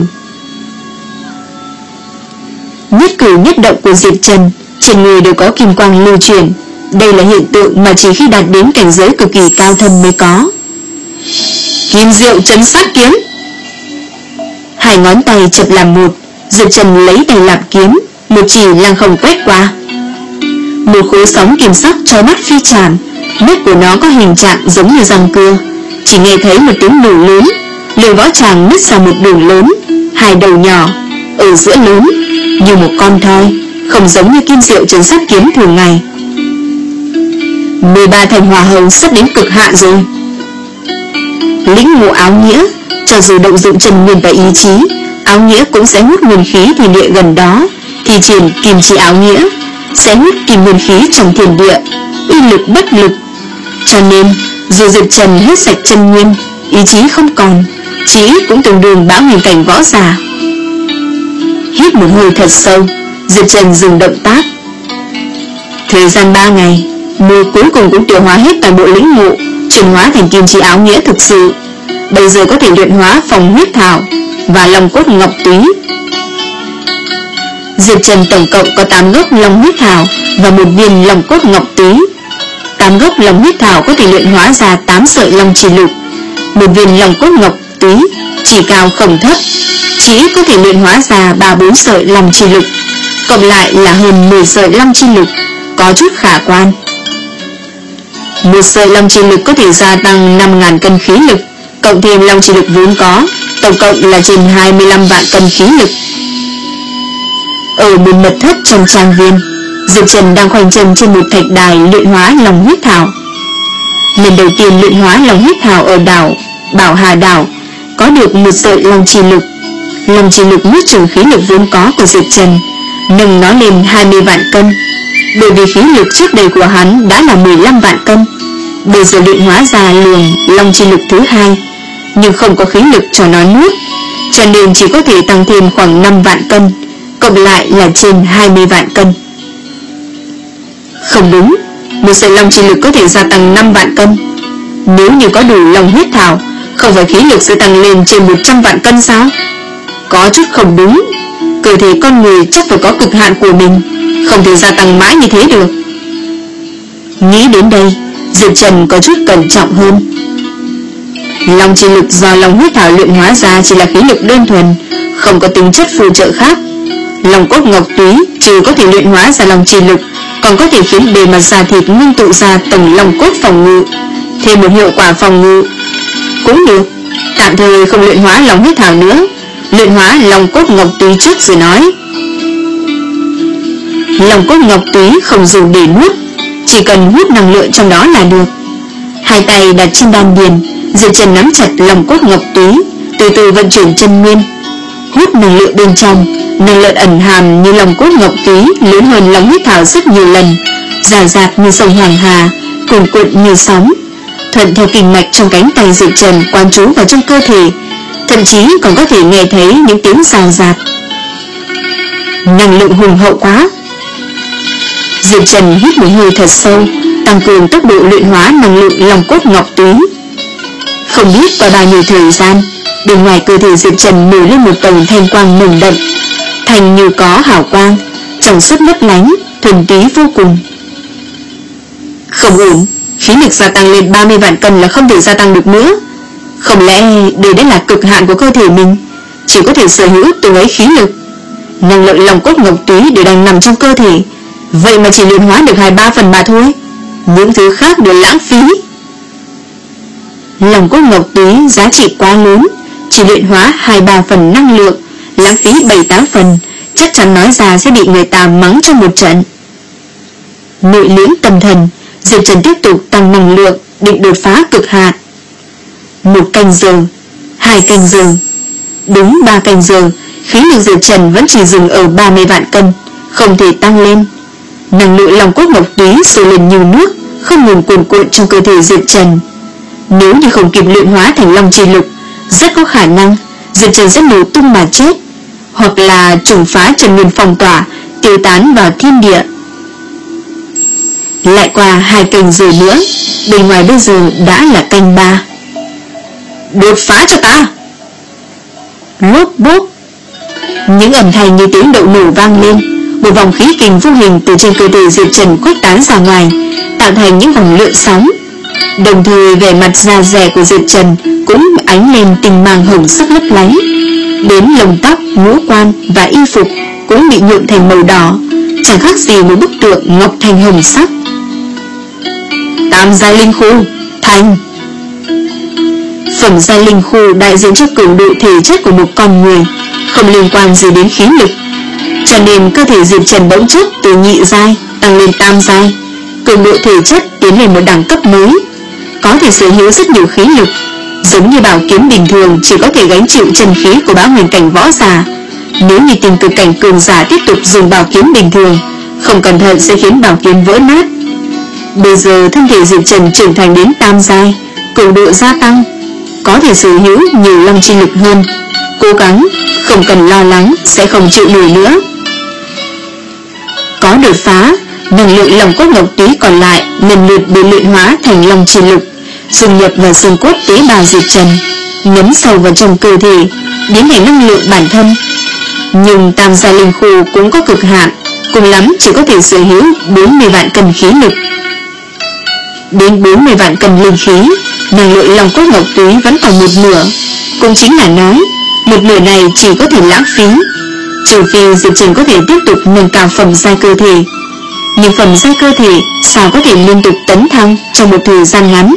Nhất cử nhất động của Diệp Trần trên người đều có kim quang lưu chuyển. Đây là hiện tượng mà chỉ khi đạt đến cảnh giới cực kỳ cao thâm mới có. Kim diệu trấn sát kiếm. Hai ngón tay chập làm một, Diệp Trần lấy tay làm kiếm, một chỉ lăng không quét qua. Một khối sóng kim sắc trói mắt phi tràn, nét của nó có hình trạng giống như răng cưa. Chỉ nghe thấy một tiếng nổ lớn, lều võ tràng nứt ra một đường lớn, hai đầu nhỏ, ở giữa lớn như một con thoi, không giống như kim diệu trấn sát kiếm thường ngày. Mười ba thành hỏa hầu sắp đến cực hạn rồi. Lĩnh ngộ áo nghĩa, cho dù động dụng chân nguyên và ý chí, áo nghĩa cũng sẽ hút nguyên khí thiên địa gần đó, thi triển kim chi áo nghĩa, sẽ hút kim nguyên khí trong thiên địa, uy lực bất lực. Cho nên dù Diệp Trần hết sạch chân nguyên, ý chí không còn, chí cũng tương đương bão huyền cảnh võ giả. Hít một hơi thật sâu, Diệp Trần dừng động tác. Thời gian ba ngày, mùi cuối cùng cũng tiêu hóa hết toàn bộ lĩnh ngộ, chuyển hóa thành kim chi áo nghĩa thực sự. Bây giờ có thể luyện hóa Phong huyết thảo và long cốt ngọc túy. Diệp Trần tổng cộng có tám gốc long huyết thảo và một viên long cốt ngọc túy. tám gốc long huyết thảo có thể luyện hóa ra tám sợi long chi lục. Một viên long cốt ngọc túy chỉ cao không thấp, chỉ có thể luyện hóa ra ba bốn sợi long chi lục, cộng lại là hơn mười sợi long chi lục, có chút khả quan. Một sợi long chi lực có thể gia tăng năm nghìn cân khí lực, cộng thêm long chi lực vốn có, tổng cộng là trên hai mươi lăm vạn cân khí lực. Ở một mật thất trong trang viên, Diệp Trần đang khoanh chân trên một thạch đài luyện hóa long huyết thảo. Lần đầu tiên luyện hóa long huyết thảo ở đảo Bảo Hà đảo, có được một sợi long chi lực. Long chi lực nuốt chửng khí lực vốn có của Diệp Trần, nâng nó lên hai mươi vạn cân. Bởi vì khí lực trước đây của hắn đã là mười lăm vạn cân, bây giờ luyện hóa ra luồng long chi lực thứ hai, nhưng không có khí lực cho nó nuốt, cho nên chỉ có thể tăng thêm khoảng năm vạn cân, cộng lại là trên hai mươi vạn cân. Không đúng, một sợi long chi lực có thể gia tăng năm vạn cân. Nếu như có đủ long huyết thảo, không phải khí lực sẽ tăng lên trên một trăm vạn cân sao? Có chút không đúng. Cơ thể con người chắc phải có cực hạn của mình, không thể gia tăng mãi như thế được. Nghĩ đến đây, Diệp Trần có chút cẩn trọng hơn. Long chi lực do long huyết thảo luyện hóa ra chỉ là khí lực đơn thuần, không có tính chất phụ trợ khác. Long cốt ngọc túy trừ có thể luyện hóa ra long chi lực, còn có thể khiến bề mặt da thịt ngưng tụ ra tổng long cốt phòng ngự, thêm một hiệu quả phòng ngự. Cũng được, tạm thời không luyện hóa long huyết thảo nữa, luyện hóa long cốt ngọc túy trước rồi nói. Long cốt ngọc túy không dùng để nuốt, chỉ cần hút năng lượng trong đó là được. Hai tay đặt trên đan điền, Diệp Trần nắm chặt long cốt ngọc túy, từ từ vận chuyển chân nguyên, hút năng lượng bên trong. Năng lượng ẩn hàm như long cốt ngọc túy lớn hơn long huyết thảo rất nhiều lần, rải rạc như sông Hoàng Hà, cuồn cuộn như sóng, thuận theo kinh mạch trong cánh tay Diệp Trần quán trú vào trong cơ thể, thậm chí còn có thể nghe thấy những tiếng rào rạt. Năng lượng hùng hậu quá. Diệp Trần hít một hơi thật sâu, tăng cường tốc độ luyện hóa năng lượng long cốt ngọc túy. Không biết qua bao nhiêu thời gian, bên ngoài cơ thể Diệp Trần nổi lên một tầng thanh quang nồng đậm, thành như có hào quang, trong suốt lấp lánh, thuần túy vô cùng. Không ổn, khí lực gia tăng lên ba mươi vạn cân là không thể gia tăng được nữa. Không lẽ đây đã là cực hạn của cơ thể mình, chỉ có thể sở hữu từng ấy khí lực? Năng lượng long cốt ngọc túy đều đang nằm trong cơ thể, vậy mà chỉ luyện hóa được hai ba phần mà thôi. Những thứ khác đều lãng phí. Long cốt ngọc túy giá trị quá lớn, chỉ luyện hóa hai ba phần năng lượng, lãng phí bảy tám phần, chắc chắn nói ra sẽ bị người ta mắng trong một trận. Nội liễm tâm thần, Diệp Trần tiếp tục tăng năng lượng, định đột phá cực hạn. Một canh giờ, hai canh giờ, đúng ba canh giờ, khí lực Diệp Trần vẫn chỉ dừng ở ba mươi vạn cân, không thể tăng lên. Năng lượng long cốt ngọc túy sôi lên như nước, không ngừng cuồn cuộn trong cơ thể Diệp Trần. Nếu như không kịp luyện hóa thành long chi lực, rất có khả năng Diệp Trần sẽ nổ tung mà chết, hoặc là trùng phá chân nguyên phong tỏa, tiêu tán vào thiên địa. Lại qua hai canh giờ nữa, bên ngoài bây giờ đã là canh ba. Đột phá cho ta! Lốp bốp, những âm thanh như tiếng đậu nổ vang lên, một vòng khí kình vô hình từ trên cơ thể Diệp Trần khuếch tán ra ngoài, tạo thành những vòng lượn sóng. Đồng thời vẻ mặt da dẻ của Diệp Trần cũng ánh lên tinh mang hồng sắc lấp lánh, đến lông tóc, ngũ quan và y phục cũng bị nhuộm thành màu đỏ, chẳng khác gì một bức tượng ngọc thành hồng sắc. Tam giai linh khu thành. Phẩm giai linh khu đại diện cho cường độ thể chất của một con người, không liên quan gì đến khí lực, cho nên cơ thể Diệp Trần bỗng chốc từ nhị giai tăng lên tam giai, cường độ thể chất tiến lên một đẳng cấp mới, có thể sở hữu rất nhiều khí lực, giống như bảo kiếm bình thường chỉ có thể gánh chịu chân khí của bão huyền cảnh võ giả, Nếu như tình cực cảnh cường giả tiếp tục dùng bảo kiếm bình thường, không cẩn thận sẽ khiến bảo kiếm vỡ nát. Bây giờ thân thể Diệp Trần trưởng thành đến tam giai, cường độ gia tăng, có thể sở hữu nhiều long chi lực hơn. Cố gắng, không cần lo lắng sẽ không chịu nổi nữa. Có đột phá, năng lượng lòng cốt ngọc túy còn lại lần lượt bị luyện hóa thành long chi lực, dung nhập vào xương cốt tế bào Diệp Trần, ngấm sâu vào trong cơ thể, biến thành năng lượng bản thân. Nhưng tam gia linh khu cũng có cực hạn, cùng lắm chỉ có thể sở hữu bốn mươi vạn cân khí lực. Đến bốn mươi vạn cân linh khí, năng lượng lòng cốt ngọc túy vẫn còn một nửa, cũng chính là nói một nửa này chỉ có thể lãng phí, trừ phi Diệp Trần có thể tiếp tục nâng cao phẩm giai cơ thể. Nhưng phẩm giai cơ thể sao có thể liên tục tấn thăng trong một thời gian ngắn?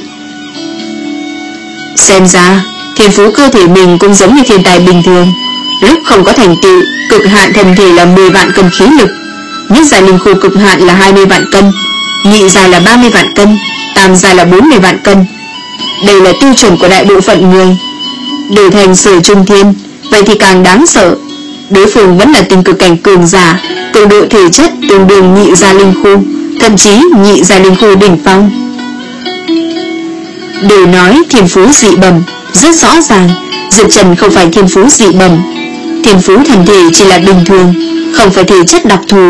Xem ra thiên phú cơ thể mình cũng giống như thiên tài bình thường, lúc không có thành tựu, cực hạn thân thể là mười vạn cân khí lực, nhất giai linh khu cực hạn là hai mươi vạn cân, nhị giai là ba mươi vạn cân, tam giai là bốn mươi vạn cân. Đây là tiêu chuẩn của đại bộ phận người. Đổi thành Sở Trung Thiên, vậy thì càng đáng sợ. Đối phương vẫn là tình cực cảnh cường giả, cường độ thể chất tương đương nhị gia linh khu, thậm chí nhị gia linh khu đỉnh phong. Để nói thiên phú dị bẩm, rất rõ ràng Diệp Trần không phải thiên phú dị bẩm. Thiên phú thần thể chỉ là bình thường, không phải thể chất đặc thù.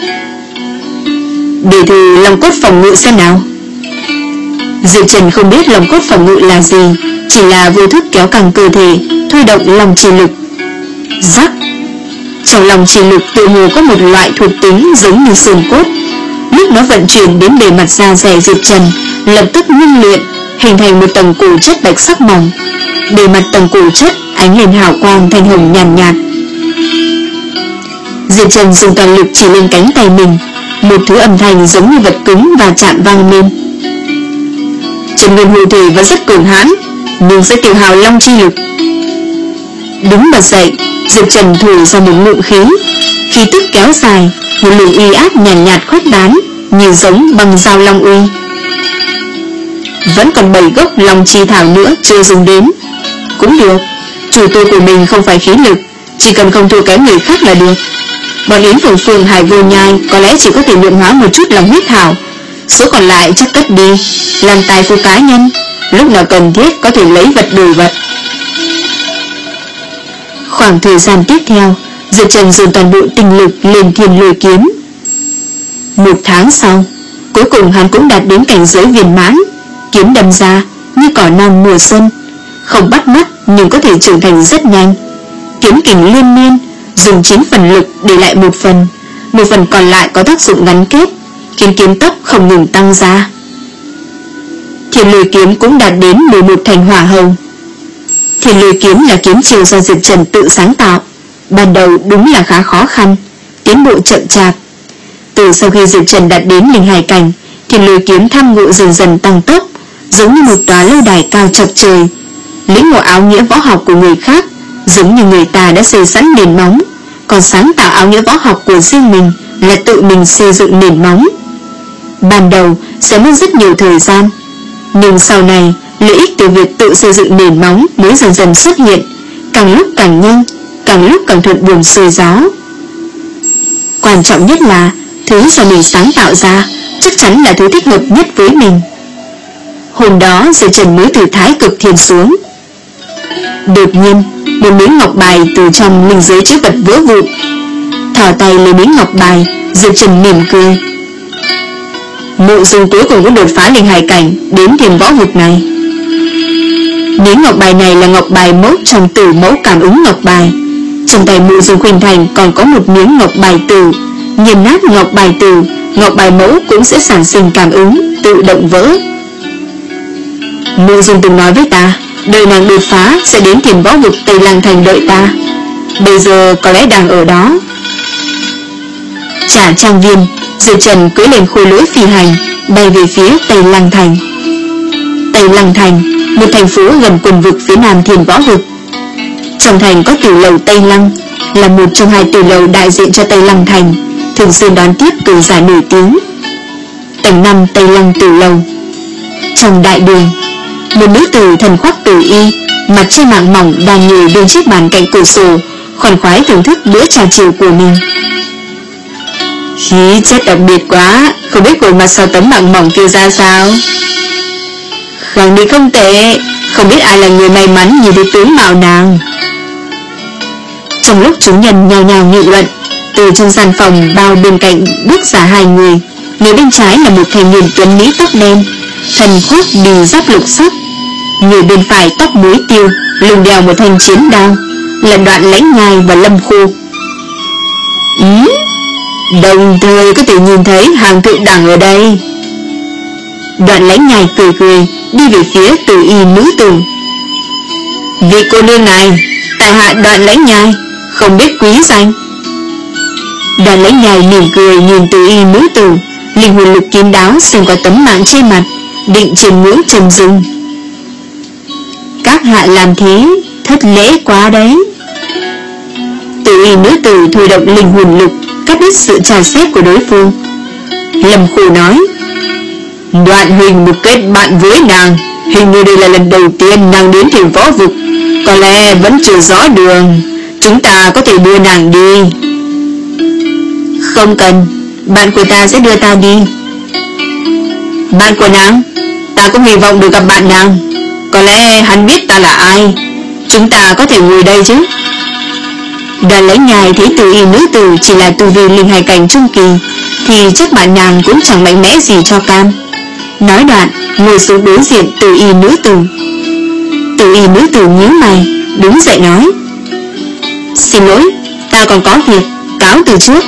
Để thử lòng cốt phòng ngự xem nào. Diệp Trần không biết lòng cốt phòng ngự là gì, chỉ là vô thức kéo căng cơ thể, thôi động lòng trì lực. Rắc. Trong lòng trì lực tự hồ có một loại thuộc tính giống như xương cốt. Lúc nó vận chuyển đến bề mặt da dẻ Diệp Trần, lập tức ngưng luyện, hình thành một tầng cổ chất bạch sắc mỏng. Bề mặt tầng cổ chất ánh lên hào quang thanh hồng nhàn nhạt, nhạt. Diệp Trần dùng toàn lực chỉ lên cánh tay mình, một thứ âm thanh giống như vật cứng và chạm vang lên. Trần Nguyên hộ thể vẫn rất cường hãn, nhưng sẽ tiêu hao long chi lực. Đứng bật dậy, Diệp Trần thổi ra một ngụm khí, khí tức kéo dài, một luồng uy áp nhàn nhạt, nhạt khuếch tán, như giống bằng dao long uy. Vẫn còn bảy gốc long chi thảo nữa chưa dùng đến. Cũng được, chủ tu của mình không phải khí lực, chỉ cần không thua kém người khác là được. Bọn Yến Phượng Phượng Hải Vô Nhai có lẽ chỉ có thể luyện hóa một chút lòng huyết thảo, số còn lại chắc cất đi, làm tài của cá nhân, lúc nào cần thiết có thể lấy vật đổi vật. Khoảng thời gian tiếp theo, Diệp Trần dồn toàn bộ tinh lực lên Thiên Lôi Kiếm. Một tháng sau, cuối cùng hắn cũng đạt đến cảnh giới viên mãn, kiếm đâm ra như cỏ non mùa xuân, không bắt mắt nhưng có thể trưởng thành rất nhanh. Kiếm kình liên miên, dùng chín phần lực để lại một phần, một phần còn lại có tác dụng ngắn kết, khiến kiếm tốc không ngừng tăng ra. Thiên Lôi Kiếm cũng đạt đến mười một thành hỏa hầu. Thiên Lôi Kiếm là kiếm chiêu do Diệp Trần tự sáng tạo, ban đầu đúng là khá khó khăn, tiến bộ chậm chạp. Từ sau khi Diệp Trần đạt đến linh hải cảnh, Thiên Lôi Kiếm tham ngộ dần dần tăng tốc, giống như một tòa lâu đài cao chọc trời. Lĩnh ngộ áo nghĩa võ học của người khác, giống như người ta đã xây sẵn nền móng, còn sáng tạo áo nghĩa võ học của riêng mình là tự mình xây dựng nền móng. Ban đầu sẽ mất rất nhiều thời gian, nhưng sau này lợi ích từ việc tự xây dựng nền móng mới dần dần xuất hiện, càng lúc càng nhanh, càng lúc càng thuận buồm xuôi gió. Quan trọng nhất là thứ do mình sáng tạo ra chắc chắn là thứ thích hợp nhất với mình. Hôm đó Diệp Trần mới từ Thái Cực Thiên xuống. Đột nhiên một miếng ngọc bài từ trong linh giới chứa vật vỡ vụn. Thỏ tay lấy miếng ngọc bài, Diệp Trần mỉm cười. Nội dung cuối cùng có đột phá linh hải cảnh đến Thiên Võ Vực này. Miếng ngọc bài này là ngọc bài mẫu trong tử mẫu cảm ứng ngọc bài. Trong tay Mộ Dung Khuynh Thành còn có một miếng ngọc bài tử. Nghiền nát ngọc bài tử, ngọc bài mẫu cũng sẽ sản sinh cảm ứng, tự động vỡ. Mộ Dung từng nói với ta, đời nàng đột phá sẽ đến Thiên Võ Vực Tây Lăng Thành đợi ta. Bây giờ có lẽ đang ở đó. Trả trang viên, Diệp Trần cưỡi lên khôi lỗi phi hành, bay về phía Tây Lăng Thành. Tây Lăng Thành, một thành phố gần quần vực phía nam Thiên Võ Vực. Trong thành có tiểu lầu Tây Lăng, là một trong hai tiểu lầu đại diện cho Tây Lăng Thành, thường xuyên đón tiếp cường giả nổi tiếng. Tầng năm Tây Lăng tiểu lầu. Trong đại đường, một nữ tử thần khoác tử y, mặt che mạng mỏng đang ngồi bên chiếc bàn cạnh cửa sổ, khoan khoái thưởng thức bữa trà chiều của mình. Khí chất đặc biệt quá, không biết khuôn mặt sau tấm mạng mỏng kia ra sao. Khẳng định không tệ, không biết ai là người may mắn nhìn thấy tướng mạo nàng. Trong lúc chúng nhân nhào nhào nghị luận, từ trong gian phòng bao bên cạnh bước ra hai người. Người bên trái là một thanh niên tuấn mỹ tóc đen, thân khoác bì giáp lục sắc. Người bên phải tóc muối tiêu, lưng đeo một thanh chiến đao, là Đoạn Lãnh Nhai và Lâm Khu. Ừ, đồng thời có thể nhìn thấy hàng thượng đẳng ở đây. Đoạn Lãnh Nhai cười cười đi về phía Từ Y nữ tử. Vị cô nương này, tại hạ Đoạn Lãnh Nhai, không biết quý danh. Đoạn Lãnh Nhai mỉm cười nhìn Từ Y nữ tử, linh hồn lực kín đáo xuyên qua tấm mạng trên mặt, định chiêm ngưỡng trầm dung. Các hạ làm thế thất lễ quá đấy. Từ Y nữ tử thôi động linh hồn lực, cắt đứt sự trà xét của đối phương. Lâm Khu nói: Đoạn huynh một kết bạn với nàng, hình như đây là lần đầu tiên nàng đến thiền võ vực, có lẽ vẫn chưa rõ đường, chúng ta có thể đưa nàng đi. Không cần, bạn của ta sẽ đưa ta đi. Bạn của nàng? Ta cũng hy vọng được gặp bạn nàng. Có lẽ hắn biết ta là ai. Chúng ta có thể ngồi đây chứ? Đoạn Lãnh Nhai thấy Từ Y nữ tử chỉ là tu vi linh hải cảnh trung kỳ, thì chắc bạn nàng cũng chẳng mạnh mẽ gì cho cam. Nói đoạn ngồi xuống đối diện Từ Y nữ tử. Từ Y nữ tử nhíu mày, đứng dậy nói: Xin lỗi, ta còn có việc, cáo từ trước.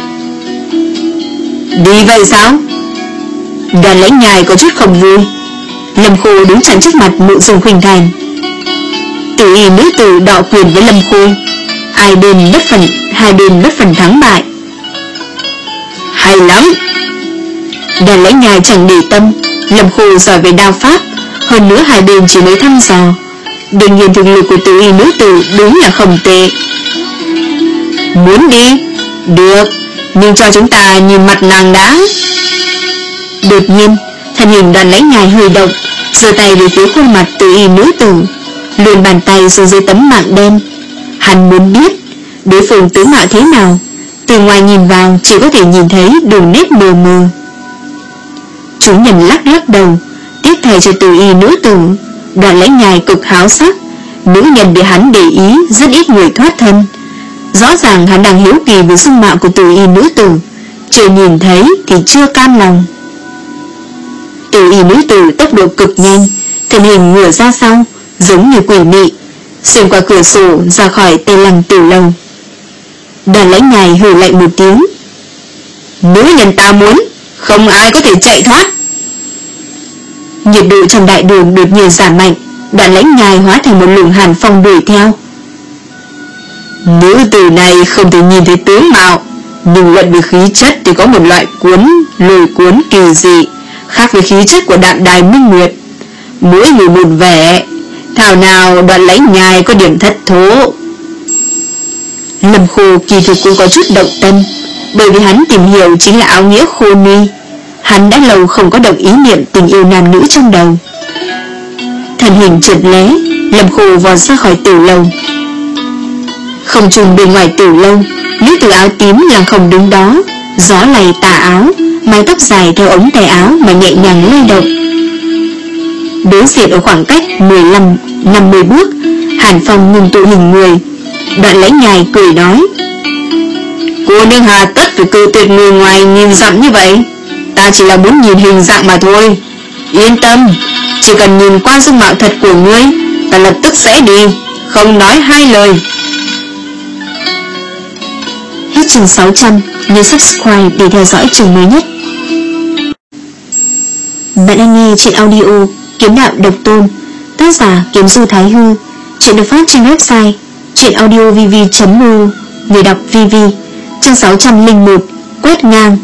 Đi vậy sao? Đoạn Lãnh Nhai có chút không vui. Lâm Khôi đứng chắn trước mặt Mộ Dung Khuynh Thành. Từ Y nữ tử đọ quyền với Lâm Khôi, hai bên bất phần hai bên bất phần thắng bại. Hay lắm. Đoạn Lãnh Nhai chẳng để tâm, Lâm Khôi giỏi về đao pháp, hơn nữa hai bên chỉ mới thăm dò. Đương nhiên thực lực của Từ Y nữ tử đúng là không tệ. Muốn đi? Được, nhưng cho chúng ta nhìn mặt nàng đã. Đột nhiên thân hình Đoạn Lãnh Nhai hơi động, giơ tay về phía khuôn mặt Từ Y nữ tử, luồn bàn tay xuống dưới tấm mạng đen. Hắn muốn biết đối phương tướng mạo thế nào. Từ ngoài nhìn vào chỉ có thể nhìn thấy đường nét mờ mờ. Chúng nhân lắc lắc đầu, tiếc thay cho Từ Y nữ tử. Đoạn Lãnh Nhai cực háo sắc, nữ nhân bị hắn để ý rất ít người thoát thân. Rõ ràng hắn đang hiếu kỳ với dung mạo của Từ Y nữ tử, chưa nhìn thấy thì chưa cam lòng. Từ Y nữ tử tốc độ cực nhanh, thân hình ngửa ra sau, giống như quỷ mị, xuyên qua cửa sổ ra khỏi Tây Lăng Tiểu Lâu. Đoạn Lãnh Nhai hừ lạnh một tiếng: Nữ nhân ta muốn, không ai có thể chạy thoát. Nhiệt độ trong đại đường đột nhiên giảm mạnh, Đoạn Lãnh Nhai hóa thành một luồng hàn phong đuổi theo. Nữ tử này không thể nhìn thấy tướng mạo, nhưng luận về khí chất thì có một loại cuốn lôi cuốn kỳ dị, khác với khí chất của Đạm Đài Minh Nguyệt. Mỗi người một vẻ, thảo nào Đoạn Lãnh Nhai có điểm thất thố. Lâm Khô kỳ thực cũng có chút động tâm, bởi vì hắn tìm hiểu chính là áo nghĩa khô ni. Hắn đã lâu không có động ý niệm tình yêu nam nữ trong đầu. Thân hình trượt lé, Lâm Khô vọt ra khỏi Tiểu Lâu. Không trung bên ngoài Tiểu Lâu, nữ tử áo tím lặng không đứng đó, gió lay tà áo, mái tóc dài theo ống tay áo mà nhẹ nhàng lay động. Đối diện ở khoảng cách mười lăm năm mươi bước, hàn phong ngừng tụ hình người. Đoạn Lãnh Nhai cười nói: Cô nương hà tất phải cự tuyệt người ngoài nhìn dặm như vậy. Ta chỉ là muốn nhìn hình dạng mà thôi. Yên tâm, chỉ cần nhìn qua dung mạo thật của ngươi, ta lập tức sẽ đi, không nói hai lời. Hết chương sáu trăm, nhớ subscribe để theo dõi chương mới nhất. Bạn đang nghe chuyện audio Kiếm Đạo Độc Tôn, tác giả Kiếm Du Thái Hư. Chuyện được phát trên website chuyenaudiovv chấm mu, người đọc vê vê. Chương sáu trăm lẻ một, quét ngang.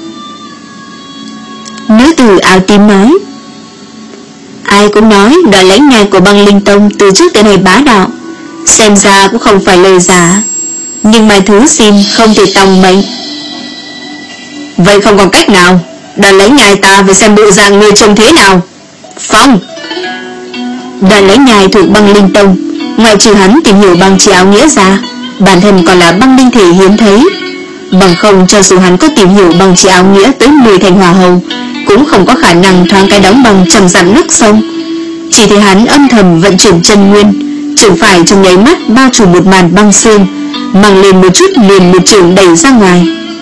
Nữ tử áo tím nói: Ai cũng nói Đoạn Lãnh Nhai của Băng Linh Tông từ trước tới nay bá đạo, xem ra cũng không phải lời giả, nhưng mai thứ xin không thể tòng mệnh. Vậy không còn cách nào, Đoạn Lãnh Nhai ta phải xem bộ dạng người trông thế nào. Phong. Đoạn Lãnh Nhai thuộc Băng Linh Tông, ngoại trừ hắn tìm hiểu băng chỉ áo nghĩa ra, bản thân còn là băng linh thể hiếm thấy. Bằng không cho dù hắn có tìm hiểu bằng chỉ áo nghĩa tới mười thành hỏa hầu, cũng không có khả năng thoáng cái đóng bằng trăm dặm nước sông. Chỉ thấy hắn âm thầm vận chuyển chân nguyên, trưởng phải trong nháy mắt bao trùm một màn băng xương, mang lên một chút liền một trường đẩy ra ngoài.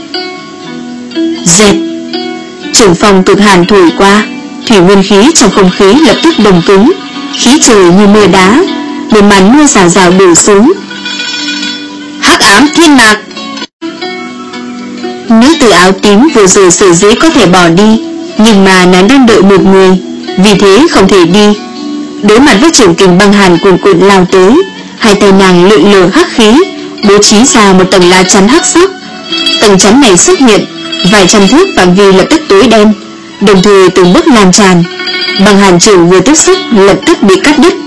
Dệt, trường phong cực hàn thổi qua, thủy nguyên khí trong không khí lập tức đồng cứng, khí trời như mưa đá, một màn mưa rào rào đổ xuống. Hắc ám thiên mạc. Nữ tử áo tím vừa rồi sở dĩ có thể bỏ đi, nhưng mà nàng đang đợi một người, vì thế không thể đi. Đối mặt với trường kình băng hàn cuồn cuộn lao tới, hai tay nàng lượn lờ hắc khí, bố trí ra một tầng lá chắn hắc sắc. Tầng chắn này xuất hiện, vài trăm thước phạm vi lập tức tối đen, đồng thời từng bước lan tràn. Băng hàn trường vừa tiếp xúc lập tức bị cắt đứt.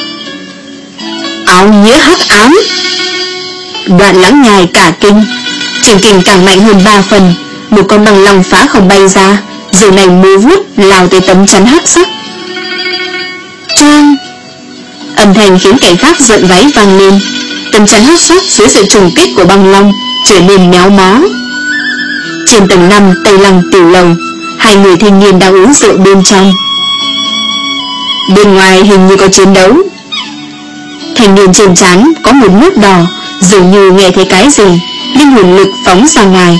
Áo nghĩa hắc ám. Đoạn Lãng nhai cả kinh, trường kình càng mạnh hơn ba phần, một con băng long phá không bay ra, rồi này múa vuốt lao tới tấm chắn hắc sắc. Choang! Âm thanh khiến cảnh khác giận váy vang lên. Tấm chắn hắc sắc dưới sự trùng kích của băng long trở nên méo mó. Trên tầng năm Tây Lăng tiểu lầu, hai người thanh niên đang uống rượu bên trong. Bên ngoài hình như có chiến đấu. Thanh niên trên trán có một nốt đỏ, dường như nghe thấy cái gì, linh hồn lực phóng ra ngoài.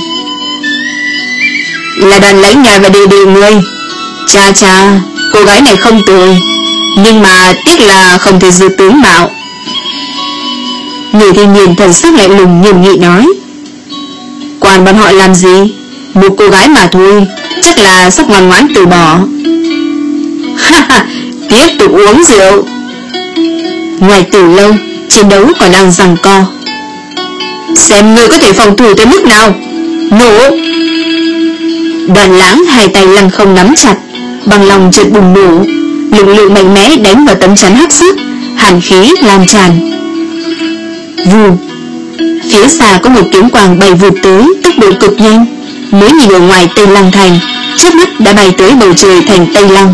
Là Đoàn Lãnh nhai và đệ đệ ngươi. Cha cha, cô gái này không tồi, nhưng mà tiếc là không thể dự tướng mạo. Người thanh niên thần sắc lạnh lùng nghiêm nghị nói. Quản bọn họ làm gì? Một cô gái mà thôi, chắc là sắp ngoan ngoãn từ bỏ. Ha ha, tiếp tục uống rượu. Ngoài tử lâu, chiến đấu còn đang giằng co. Xem ngươi có thể phòng thủ tới mức nào. Nổ! Đoàn Lãng hai tay lăng không nắm chặt, băng long chợt bùng nổ, lực lượng mạnh mẽ đánh vào tấm chắn hắc sắc, hàn khí lan tràn. Vù! Phía xa có một kiếm quang bay vụt tới, tốc độ cực nhanh, mới nhìn ở ngoài Tây Lăng thành, chớp mắt đã bay tới bầu trời thành Tây Lăng.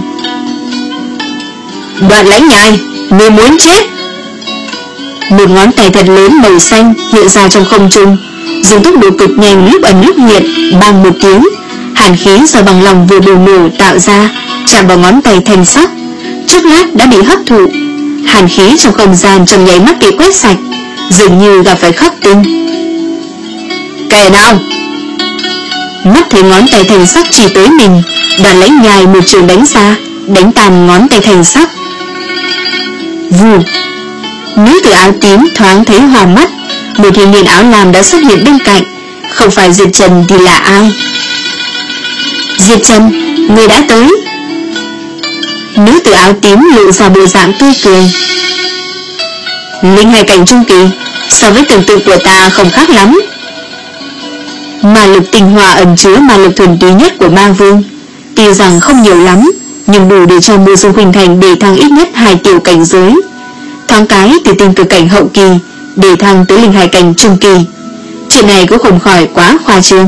Đoạn Lãnh nhai, ngươi muốn chết! Một ngón tay thật lớn màu xanh hiện ra trong không trung, dùng tốc độ cực nhanh lúc ẩn lúc hiện, bang một tiếng, hàn khí do băng long vừa bùng nổ tạo ra chạm vào ngón tay thanh sắc, chốc lát đã bị hấp thụ. Hàn khí trong không gian trong nháy mắt bị quét sạch, dường như gặp phải khắc tinh. Kẻ nào? Mắt thấy ngón tay thanh sắc chỉ tới mình, Đoàn Lãnh nhai một trường đánh ra, đánh tàn ngón tay thanh sắc. Vù! Nữ tử áo tím thoáng thấy hòa mắt, một thanh niên áo lam đã xuất hiện bên cạnh, không phải Diệp Trần thì là ai? Diệp Trần, người đã tới. Nữ tử áo tím lộ ra bộ dạng tươi cười. Linh hải cảnh trung kỳ, so với tưởng tượng của ta không khác lắm. Ma lực tinh hoa ẩn chứa ma lực thuần túy nhất của ma vương, tuy rằng không nhiều lắm, nhưng đủ để cho Mộ Dung Khuynh Thành để thăng ít nhất hai tiểu cảnh giới. Thoáng cái từ tinh cực cảnh hậu kỳ để thăng tới linh hải cảnh trung kỳ, chuyện này cũng không khỏi quá khoa trương.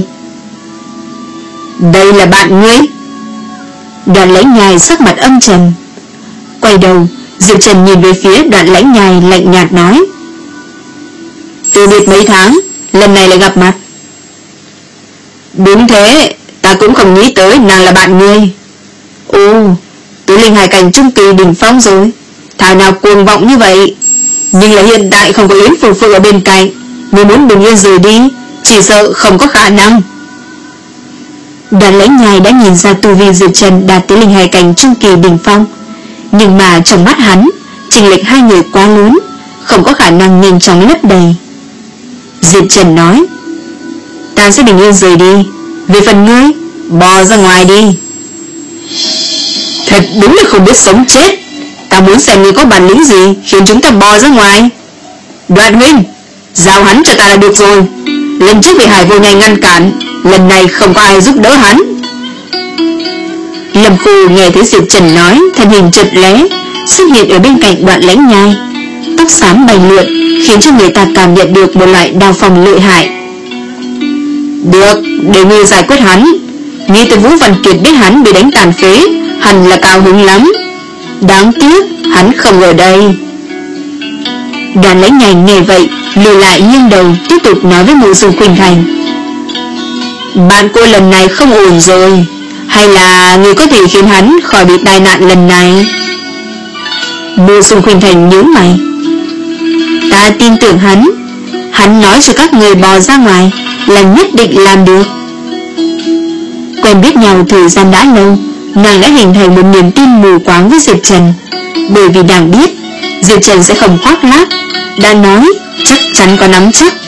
Đây là bạn ngươi. Đoàn Lãnh nhai sắc mặt âm trầm. Quay đầu, Diệp Trần nhìn về phía Đoạn Lãnh nhai lạnh nhạt nói. Từ biệt mấy tháng, lần này lại gặp mặt. Đúng thế, ta cũng không nghĩ tới nàng là bạn ngươi. Ồ, tới linh hải cảnh trung kỳ đỉnh phong rồi, thảo nào cuồng vọng như vậy. Nhưng là hiện tại không có Yến Phù Phượng ở bên cạnh, nếu muốn bình yên rời đi, chỉ sợ không có khả năng. Đoàn Lãnh nhai đã nhìn ra tu vi Diệp Trần đạt tới linh hải cảnh trung kỳ đỉnh phong, nhưng mà trong mắt hắn, chênh lệch hai người quá lớn, không có khả năng nhanh chóng lấp đầy. Diệp Trần nói, ta sẽ bình yên rời đi, về phần ngươi, bò ra ngoài đi. Thật đúng là không biết sống chết. Ta muốn xem ngươi có bản lĩnh gì khiến chúng ta bò ra ngoài. Đoạn huynh, giao hắn cho ta là được rồi. Lần trước bị Hải Vô Nhai ngăn cản, lần này không có ai giúp đỡ hắn. Lâm Khu nghe thấy Diệp Trần nói, thân hình chợt lóe, xuất hiện ở bên cạnh Đoạn Lãnh nhai, tóc xám bay lượn, khiến cho người ta cảm nhận được một loại đao phong lợi hại. Được, để ngươi giải quyết hắn. Nghĩ tới Vũ Văn Kiệt biết hắn bị đánh tàn phế, hẳn là cao hứng lắm. Đáng tiếc hắn không ở đây. Đoàn Lãnh Nhai nghe vậy lùi lại nghiêng đầu tiếp tục nói với Mộ Dung Khuynh Thành: Bạn cô lần này không ổn rồi, hay là người có thể khiến hắn khỏi bị tai nạn lần này? Mộ Dung Khuynh Thành nhíu mày: Ta tin tưởng hắn. Hắn nói cho các người bò ra ngoài là nhất định làm được. Quen biết nhau thời gian đã lâu, nàng đã hình thành một niềm tin mù quáng với Diệp Trần. Bởi vì nàng biết Diệp Trần sẽ không khoác lác, đã nói chắc chắn có nắm chắc.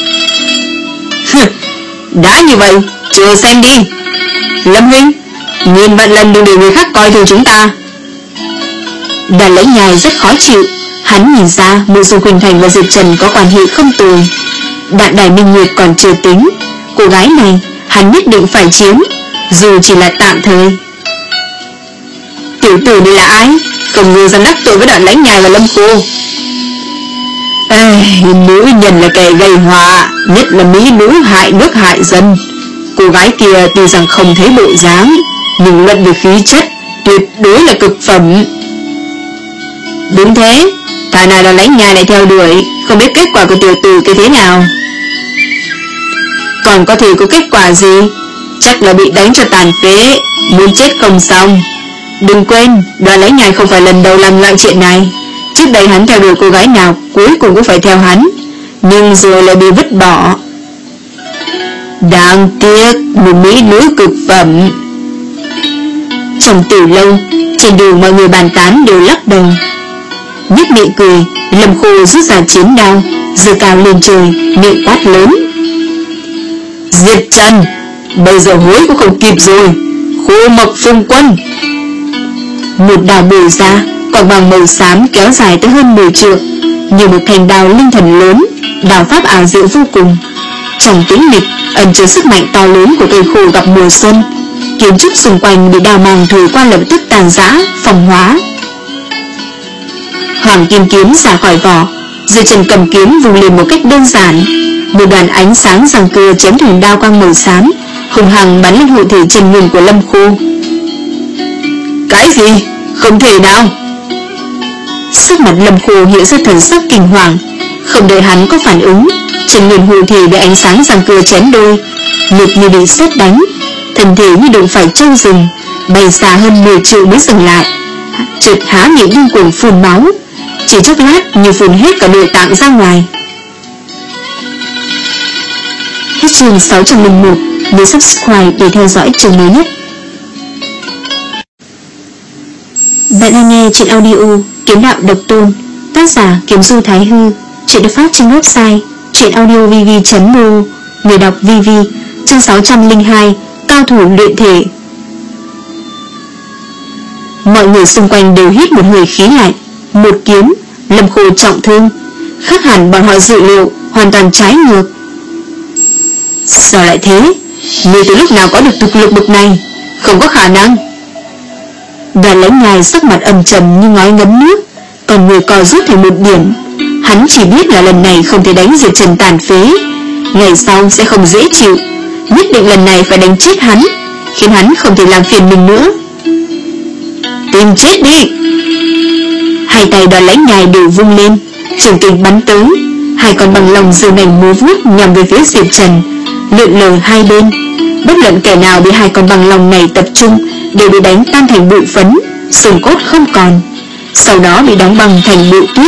Đã như vậy, chờ xem đi. Lâm huynh, nghìn vạn lần đừng để người khác coi thường chúng ta. Đoàn Lãnh Nhai rất khó chịu. Hắn nhìn ra Mộ Dung Khuynh Thành và Diệp Trần có quan hệ không tồi. Đạn Đài Minh Nguyệt còn chưa tính, cô gái này hắn nhất định phải chiếm, dù chỉ là tạm thời. Tiểu tử đây là ai? Không ngờ dám đắc tội với Đoạn Lãnh Nhai và Lâm Khô. Ê, nữ nhân là kẻ gây họa, nhất là mỹ nữ hại nước hại dân. Cô gái kia tuy rằng không thấy bộ dáng, nhưng luận về khí chất tuyệt đối là cực phẩm. Đúng thế, thà nào Đoạn Lãnh Nhai lại theo đuổi, không biết kết quả của tiểu tử kia thế nào. Còn có thể có kết quả gì? Chắc là bị đánh cho tàn phế, muốn chết không xong. Đừng quên, Đoạn Lãnh Nhai không phải lần đầu làm loại chuyện này. Trước đây hắn theo đuổi cô gái nào cuối cùng cũng phải theo hắn, nhưng rồi lại bị vứt bỏ. Đáng tiếc, một mỹ nữ cực phẩm. Trong từ lâu, trên đường mọi người bàn tán đều lắc đầu. Nhếch miệng cười, Lâm Khô rút ra chiến đao, giơ cao lên trời, miệng quát lớn: Diệp Trần, bây giờ hối cũng không kịp rồi. Khô Mộc Phùng Quân. Một đao bổ ra, còn bằng màu xám kéo dài tới hơn mười trượng, như một thanh đao linh thần lớn, đao pháp ảo diệu vô cùng. Trong tĩnh mịch ẩn chứa sức mạnh to lớn của cây khô gặp mùa xuân. Kiến trúc xung quanh bị đao màng thổi qua lập tức tàn rã, phong hóa. Hoàng kim kiếm ra khỏi vỏ, dưới chân cầm kiếm vùng liền một cách đơn giản. Một đoàn ánh sáng răng cưa chém thủng đao quang màu xám, hùng hăng bắn lên hộ thể chân nguyên của Lâm Khô. Cái gì? Không thể nào! Sắc mặt Lâm Khô hiện ra thần sắc kinh hoàng. Không đợi hắn có phản ứng, chân nguyên hộ thể bị ánh sáng răng cưa chém đôi, ngực như bị sét đánh, thân thể như đụng phải trong rừng, bay xa hơn mười trượng mới dừng lại. Chợt há miệng điên cuồng phun máu, chỉ chốc lát như phun hết cả nội tạng ra ngoài. Hết chương sáu trăm lẻ một. Nhớ subscribe để theo dõi chương mới nhất. Bạn đang nghe truyện audio Kiếm Đạo Độc Tôn, tác giả Kiếm Du Thái Hư. Truyện được phát trên website truyệnaudiovv chấm mo. Người đọc vê vê. Chương sáu trăm lẻ hai. Cao thủ luyện thể. Mọi người xung quanh đều hít một hơi khí lạnh. Một kiếm, Lâm Khô trọng thương, khác hẳn bọn họ dự liệu, hoàn toàn trái ngược. Sao lại thế? Ngươi từ lúc nào có được thực lực bậc này? Không có khả năng. Đoàn Lãnh Nhai sắc mặt âm trầm như ngói ngấm nước, còn người co rút thành một điểm. Hắn chỉ biết là lần này không thể đánh Diệp Trần tàn phế, ngày sau sẽ không dễ chịu. Nhất định lần này phải đánh chết hắn, khiến hắn không thể làm phiền mình nữa. Tìm chết đi! Hai tay Đoàn Lãnh Nhai đều vung lên, trường kình bắn tới. Hai con bằng lòng giơ nành múa vuốt nhằm về phía Diệp Trần, lượn lờ hai bên. Bất luận kẻ nào bị hai con bằng lòng này tập trung đều bị đánh tan thành bụi phấn, xương cốt không còn, sau đó bị đóng băng thành bụi tuyết.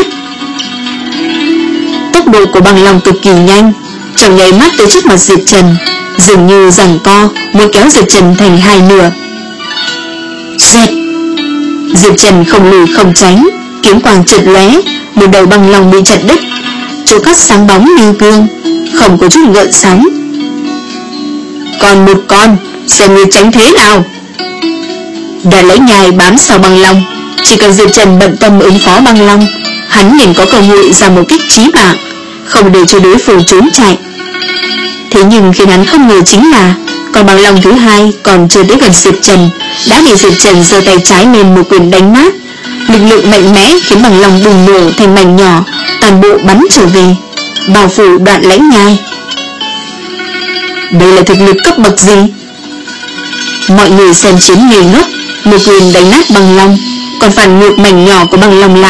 Tốc độ của bằng lòng cực kỳ nhanh, trong nháy mắt tới trước mặt Diệp Trần, dường như giằng co muốn kéo Diệp Trần thành hai nửa. Xẹt! Diệp Trần không lùi không tránh, kiếm quang chợt lóe, một đầu bằng lòng bị chặt đứt, chỗ cắt sáng bóng như gương, không có chút gợn sóng. Còn một con, xem ngươi tránh thế nào. Đoàn Lãnh Nhai bám sau băng long, chỉ cần Diệp Trần bận tâm ứng phó băng long, hắn liền có cơ hội ra một kích chí mạng, không để cho đối phương trốn chạy. Thế nhưng khiến hắn không ngờ chính là con băng long thứ hai còn chưa tới gần Diệp Trần đã bị Diệp Trần giơ tay trái lên một quyền đánh nát. Lực lượng mạnh mẽ khiến băng long bùng nổ thành mảnh nhỏ, toàn bộ bắn trở về, bao phủ Đoạn Lãnh Nhai. Đây là thực lực cấp bậc gì? Mọi người xem chiến ngây ngốc. Một quyền đánh nát băng long, còn phản ngược mảnh nhỏ của băng long lại,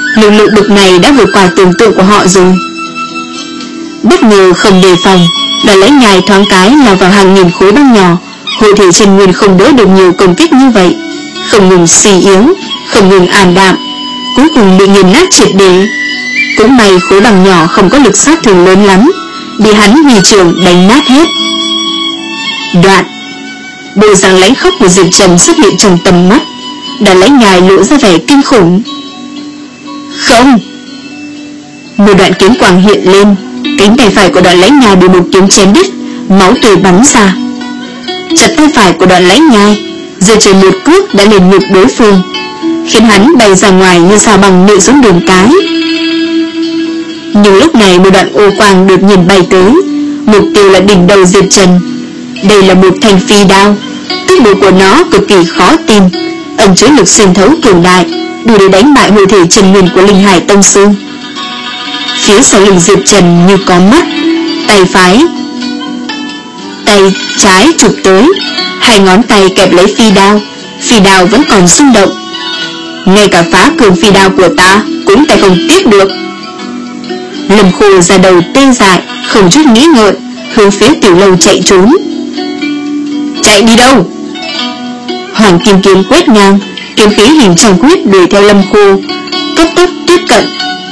Lực lượng bực này đã vượt qua tưởng tượng của họ rồi. Bất ngờ không đề phòng, Đoàn Lãnh Nhai thoáng cái lao vào hàng nghìn khối băng nhỏ. Hộ thể chân nguyên không đỡ được nhiều công kích như vậy, không ngừng suy yếu, không ngừng ảm đạm, cuối cùng bị nghiền nát triệt để. Cũng may khối băng nhỏ không có lực sát thương lớn lắm, bị hắn huy trường đánh nát hết. Đoạn, bộ dáng lãnh khốc của Diệp Trần xuất hiện trong tầm mắt. Đoàn Lãnh Nhai lộ ra vẻ kinh khủng. Không! Một đoạn kiếm quang hiện lên, cánh tay phải của Đoàn Lãnh Nhai bị một kiếm chém đứt, máu tươi bắn ra. Chặt tay phải của Đoàn Lãnh Nhai, Diệp Trần một cước đã lên ngực đối phương, khiến hắn bay ra ngoài như sao băng nện xuống đường cái. Nhưng lúc này một đoạn ô quang đột nhiên bay tới, mục tiêu là đỉnh đầu Diệp Trần. Đây là một thanh phi đao, tốc độ của nó cực kỳ khó tin, ẩn chứa lực xuyên thấu cường đại, đủ để đánh bại hộ thể chân nguyên của Linh Hải Tông Sư. Phía sau lưng Diệp Trần như có mắt, tay phải tay trái chụp tới, hai ngón tay kẹp lấy phi đao, phi đao vẫn còn rung động. Ngay cả phá cường phi đao của ta cũng tay không tiếp được. Lâm Khô ra đầu tê dại, không chút nghĩ ngợi, hướng phía tiểu lâu chạy trốn. Chạy đi đâu? Hoàng kim kiếm quét ngang, kiếm khí hình trăng quyết đuổi theo Lâm Khô, cấp tốc tiếp cận.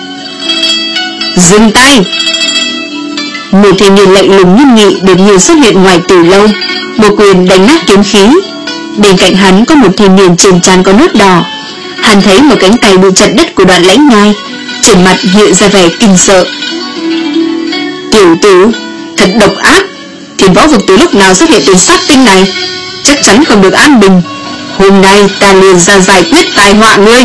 Dừng tay! Một thanh niên lạnh lùng nghiêm nghị đột nhiên xuất hiện ngoài tiểu lâu, một quyền đánh nát kiếm khí. Bên cạnh hắn có một thanh niên trên trán có nốt đỏ. Hắn thấy một cánh tay bị chặt đứt của Đoàn Lãnh Nhai, trên mặt hiện ra vẻ kinh sợ. Tiểu tử, thật độc ác! Thiên võ vực từ lúc nào xuất hiện tên sát tinh này? Chắc chắn không được an bình. Hôm nay ta liền ra giải quyết tai họa ngươi.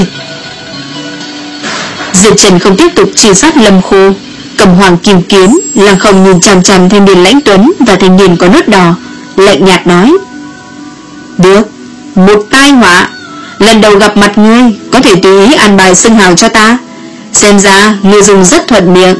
Diệp Trần không tiếp tục truy sát Lâm Khô, cầm hoàng kim kiếm, lăng không nhìn chằm chằm thanh niên lãnh tuấn và thanh niên có nốt đỏ, lạnh nhạt nói: Được, một tai họa. Lần đầu gặp mặt ngươi, có thể tùy ý an bài xưng hào cho ta. Xem ra ngươi dùng rất thuận miệng.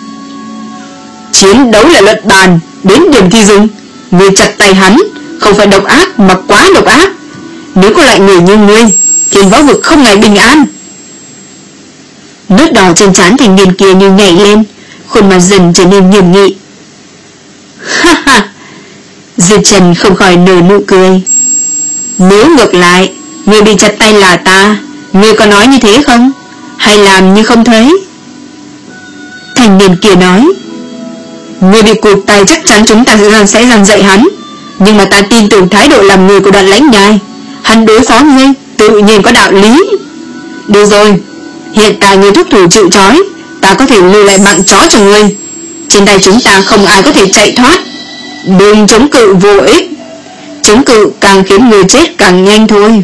Chiến đấu là luận bàn, đến điểm thì dừng. Ngươi chặt tay hắn, không phải độc ác mà quá độc ác. Nếu có loại người như ngươi, thiên võ vực không ngày bình an. Nốt đỏ trên trán thanh niên kia như nhảy lên, khuôn mặt dần trở nên nghiêm nghị. Ha ha! Diệp Trần không khỏi nở nụ cười. Nếu ngược lại, ngươi bị chặt tay là ta, ngươi có nói như thế không? Hay làm như không thấy? Thanh niên kia nói: Ngươi bị cụt tay chắc chắn chúng ta sẽ, sẽ dằn dạy hắn. Nhưng mà ta tin tưởng thái độ làm người của Đoàn Lãnh Nhai. Hắn đối phó ngươi tự nhiên có đạo lý. Được rồi, hiện tại ngươi thúc thủ chịu trói, ta có thể lưu lại mạng chó cho ngươi. Trên tay chúng ta không ai có thể chạy thoát. Đừng chống cự vô ích. Chống cự càng khiến người chết càng nhanh thôi.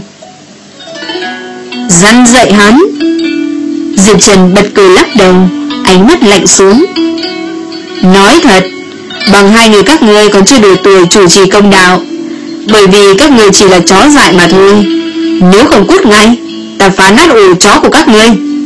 Dăn dạy hắn. Diệp Trần bật cười lắc đầu, ánh mắt lạnh xuống. Nói thật, bằng hai người các ngươi còn chưa đủ tuổi chủ trì công đạo. Bởi vì các ngươi chỉ là chó dại mà thôi. Nếu không cút ngay, ta phá nát ổ chó của các ngươi.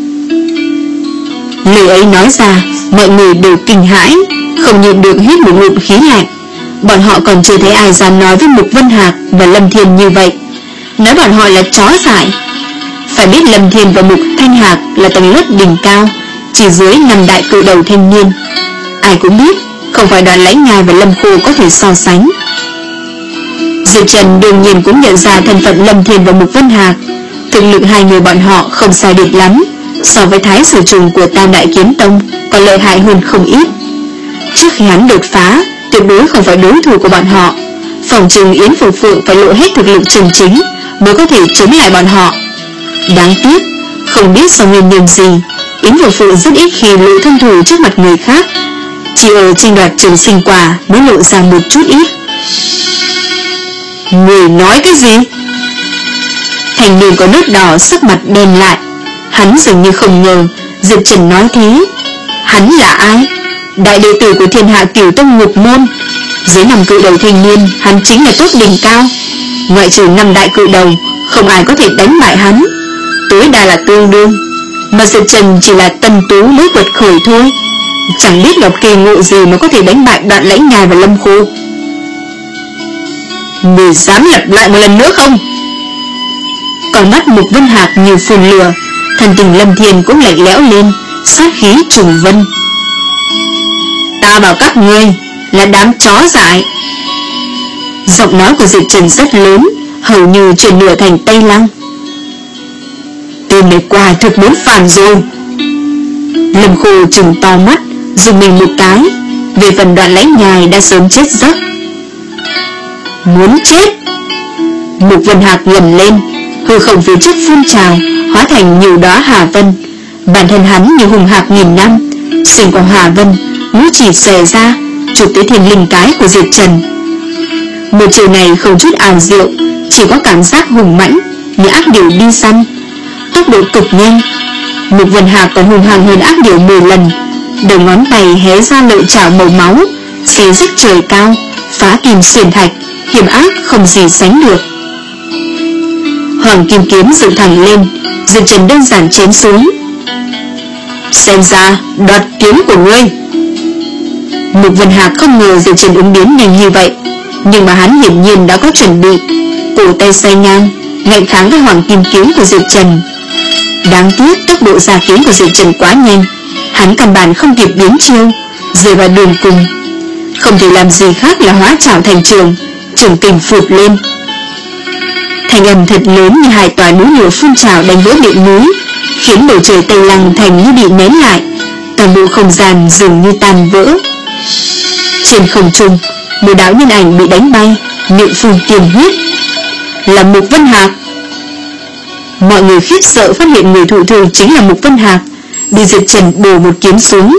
Lời ấy nói ra, mọi người đều kinh hãi, không nhịn được hít một ngụm khí lạnh. Bọn họ còn chưa thấy ai dám nói với Mục Vân Hạc và Lâm Thiên như vậy, nói bọn họ là chó dại. Phải biết Lâm Thiên và Mục Thanh Hạc là tầng lớp đỉnh cao, chỉ dưới năm đại cự đầu thanh niên. Ai cũng biết, không phải Đoàn Lãnh Nhai và Lâm Khô có thể so sánh. Diệp Trần đương nhiên cũng nhận ra thân phận Lâm Thiên và Mục Vân Hạc. Thực lực hai người bọn họ không sai biệt lắm, so với Thái Sử Trùng của Tam Đại Kiếm Tông còn lợi hại hơn không ít. Trước khi hắn đột phá, tuyệt đối không phải đối thủ của bọn họ. Phòng trừng Yến Phượng Phượng phải lộ hết thực lực chân chính mới có thể chống lại bọn họ. Đáng tiếc, không biết do nguyên nhân gì, Yến Phượng Phượng rất ít khi lộ thân thủ trước mặt người khác, chỉ ở tranh đoạt trường sinh quả mới lộ ra một chút ít. Người nói cái gì? Thành niên có nốt đỏ sắc mặt đen lại. Hắn dường như không ngờ Diệp Trần nói thế. Hắn là ai? Đại đệ tử của Thiên Hạ Cửu Tông Ngục Môn. Dưới năm cự đầu thanh niên, hắn chính là tốt đỉnh cao. Ngoại trừ năm đại cự đầu, không ai có thể đánh bại hắn, tối đa là tương đương. Mà Diệp Trần chỉ là tân tú mới quật khởi thôi, chẳng biết gặp kỳ ngộ gì mà có thể đánh bại Đoạn Lãnh Nhai và Lâm Khô. Người dám lặp lại một lần nữa không? Còn mắt Mục Vân Hạc như phun lửa, Thần tình Lâm Thiên cũng lạnh lẽo lên, sát khí trùng vân. Ta bảo các ngươi là đám chó dại. Giọng nói của Diệp Trần rất lớn, hầu như chuyển nửa thành Tây Lăng. Tên này quả thực muốn phản rồi. Lâm Khô trừng to mắt, dùng mình một cái. Về phần Đoạn Lãnh Nhai đã sớm chết giấc. Muốn chết? Mục Vân Hạc gầm lên, hư không phía trước phun trào, hóa thành nhiều đóa hà vân. Bản thân hắn như hùng hạc nghìn năm, xuyên qua hà vân, mũi chỉ xòe ra, chụp tới thiên linh cái của Diệp Trần. Một chiều này không chút ảo diệu, chỉ có cảm giác hùng mãnh như ác điểu đi săn, tốc độ cực nhanh. Mục Vân Hạc còn hùng hăng hơn ác điểu mười lần. Đầu ngón tay hé ra lợi chảo màu máu, xé rách trời cao, phá kim xuyên thạch, hiểm ác không gì sánh được. Hoàng kim kiếm dựng thẳng lên, Diệp Trần đơn giản chém xuống. Xem ra đoạt kiếm của ngươi. Mục Vân Hạc không ngờ Diệp Trần ứng biến nhanh như vậy, nhưng mà hắn hiển nhiên đã có chuẩn bị, cổ tay xoay ngang, ngạnh kháng với hoàng kim kiếm của Diệp Trần. Đáng tiếc tốc độ ra kiếm của Diệp Trần quá nhanh, hắn căn bản không kịp biến chiêu, rơi vào đường cùng, không thể làm gì khác là hóa trảo thành trường, trường kình phụt lên. Thanh âm thật lớn như hai tòa núi lửa phun trào đánh vỡ miệng núi, khiến bầu trời Tây Lăng thành như bị nén lại, toàn bộ không gian dường như tan vỡ. Trên không trung, một đạo nhân ảnh bị đánh bay, miệng phun tiền huyết. Là Mục Vân Hạc. Mọi người khiếp sợ phát hiện người thụ thương chính là Mục Vân Hạc, bị Diệp Trần bổ một kiếm xuống.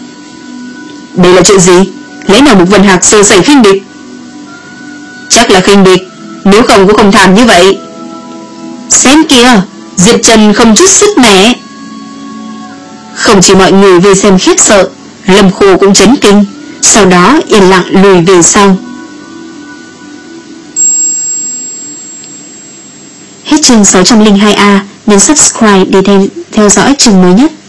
Đây là chuyện gì? Lẽ nào Mục Vân Hạc sơ sẩy khinh địch? Chắc là khinh địch, nếu không cũng không thảm như vậy. Xem kìa, Diệp Trần không chút sức mẻ. Không chỉ mọi người về xem khiếp sợ, Lâm Khô cũng chấn kinh, sau đó yên lặng lùi về sau. Hết chương sáu trăm linh hai A, nhấn subscribe để theo, theo dõi chương mới nhất.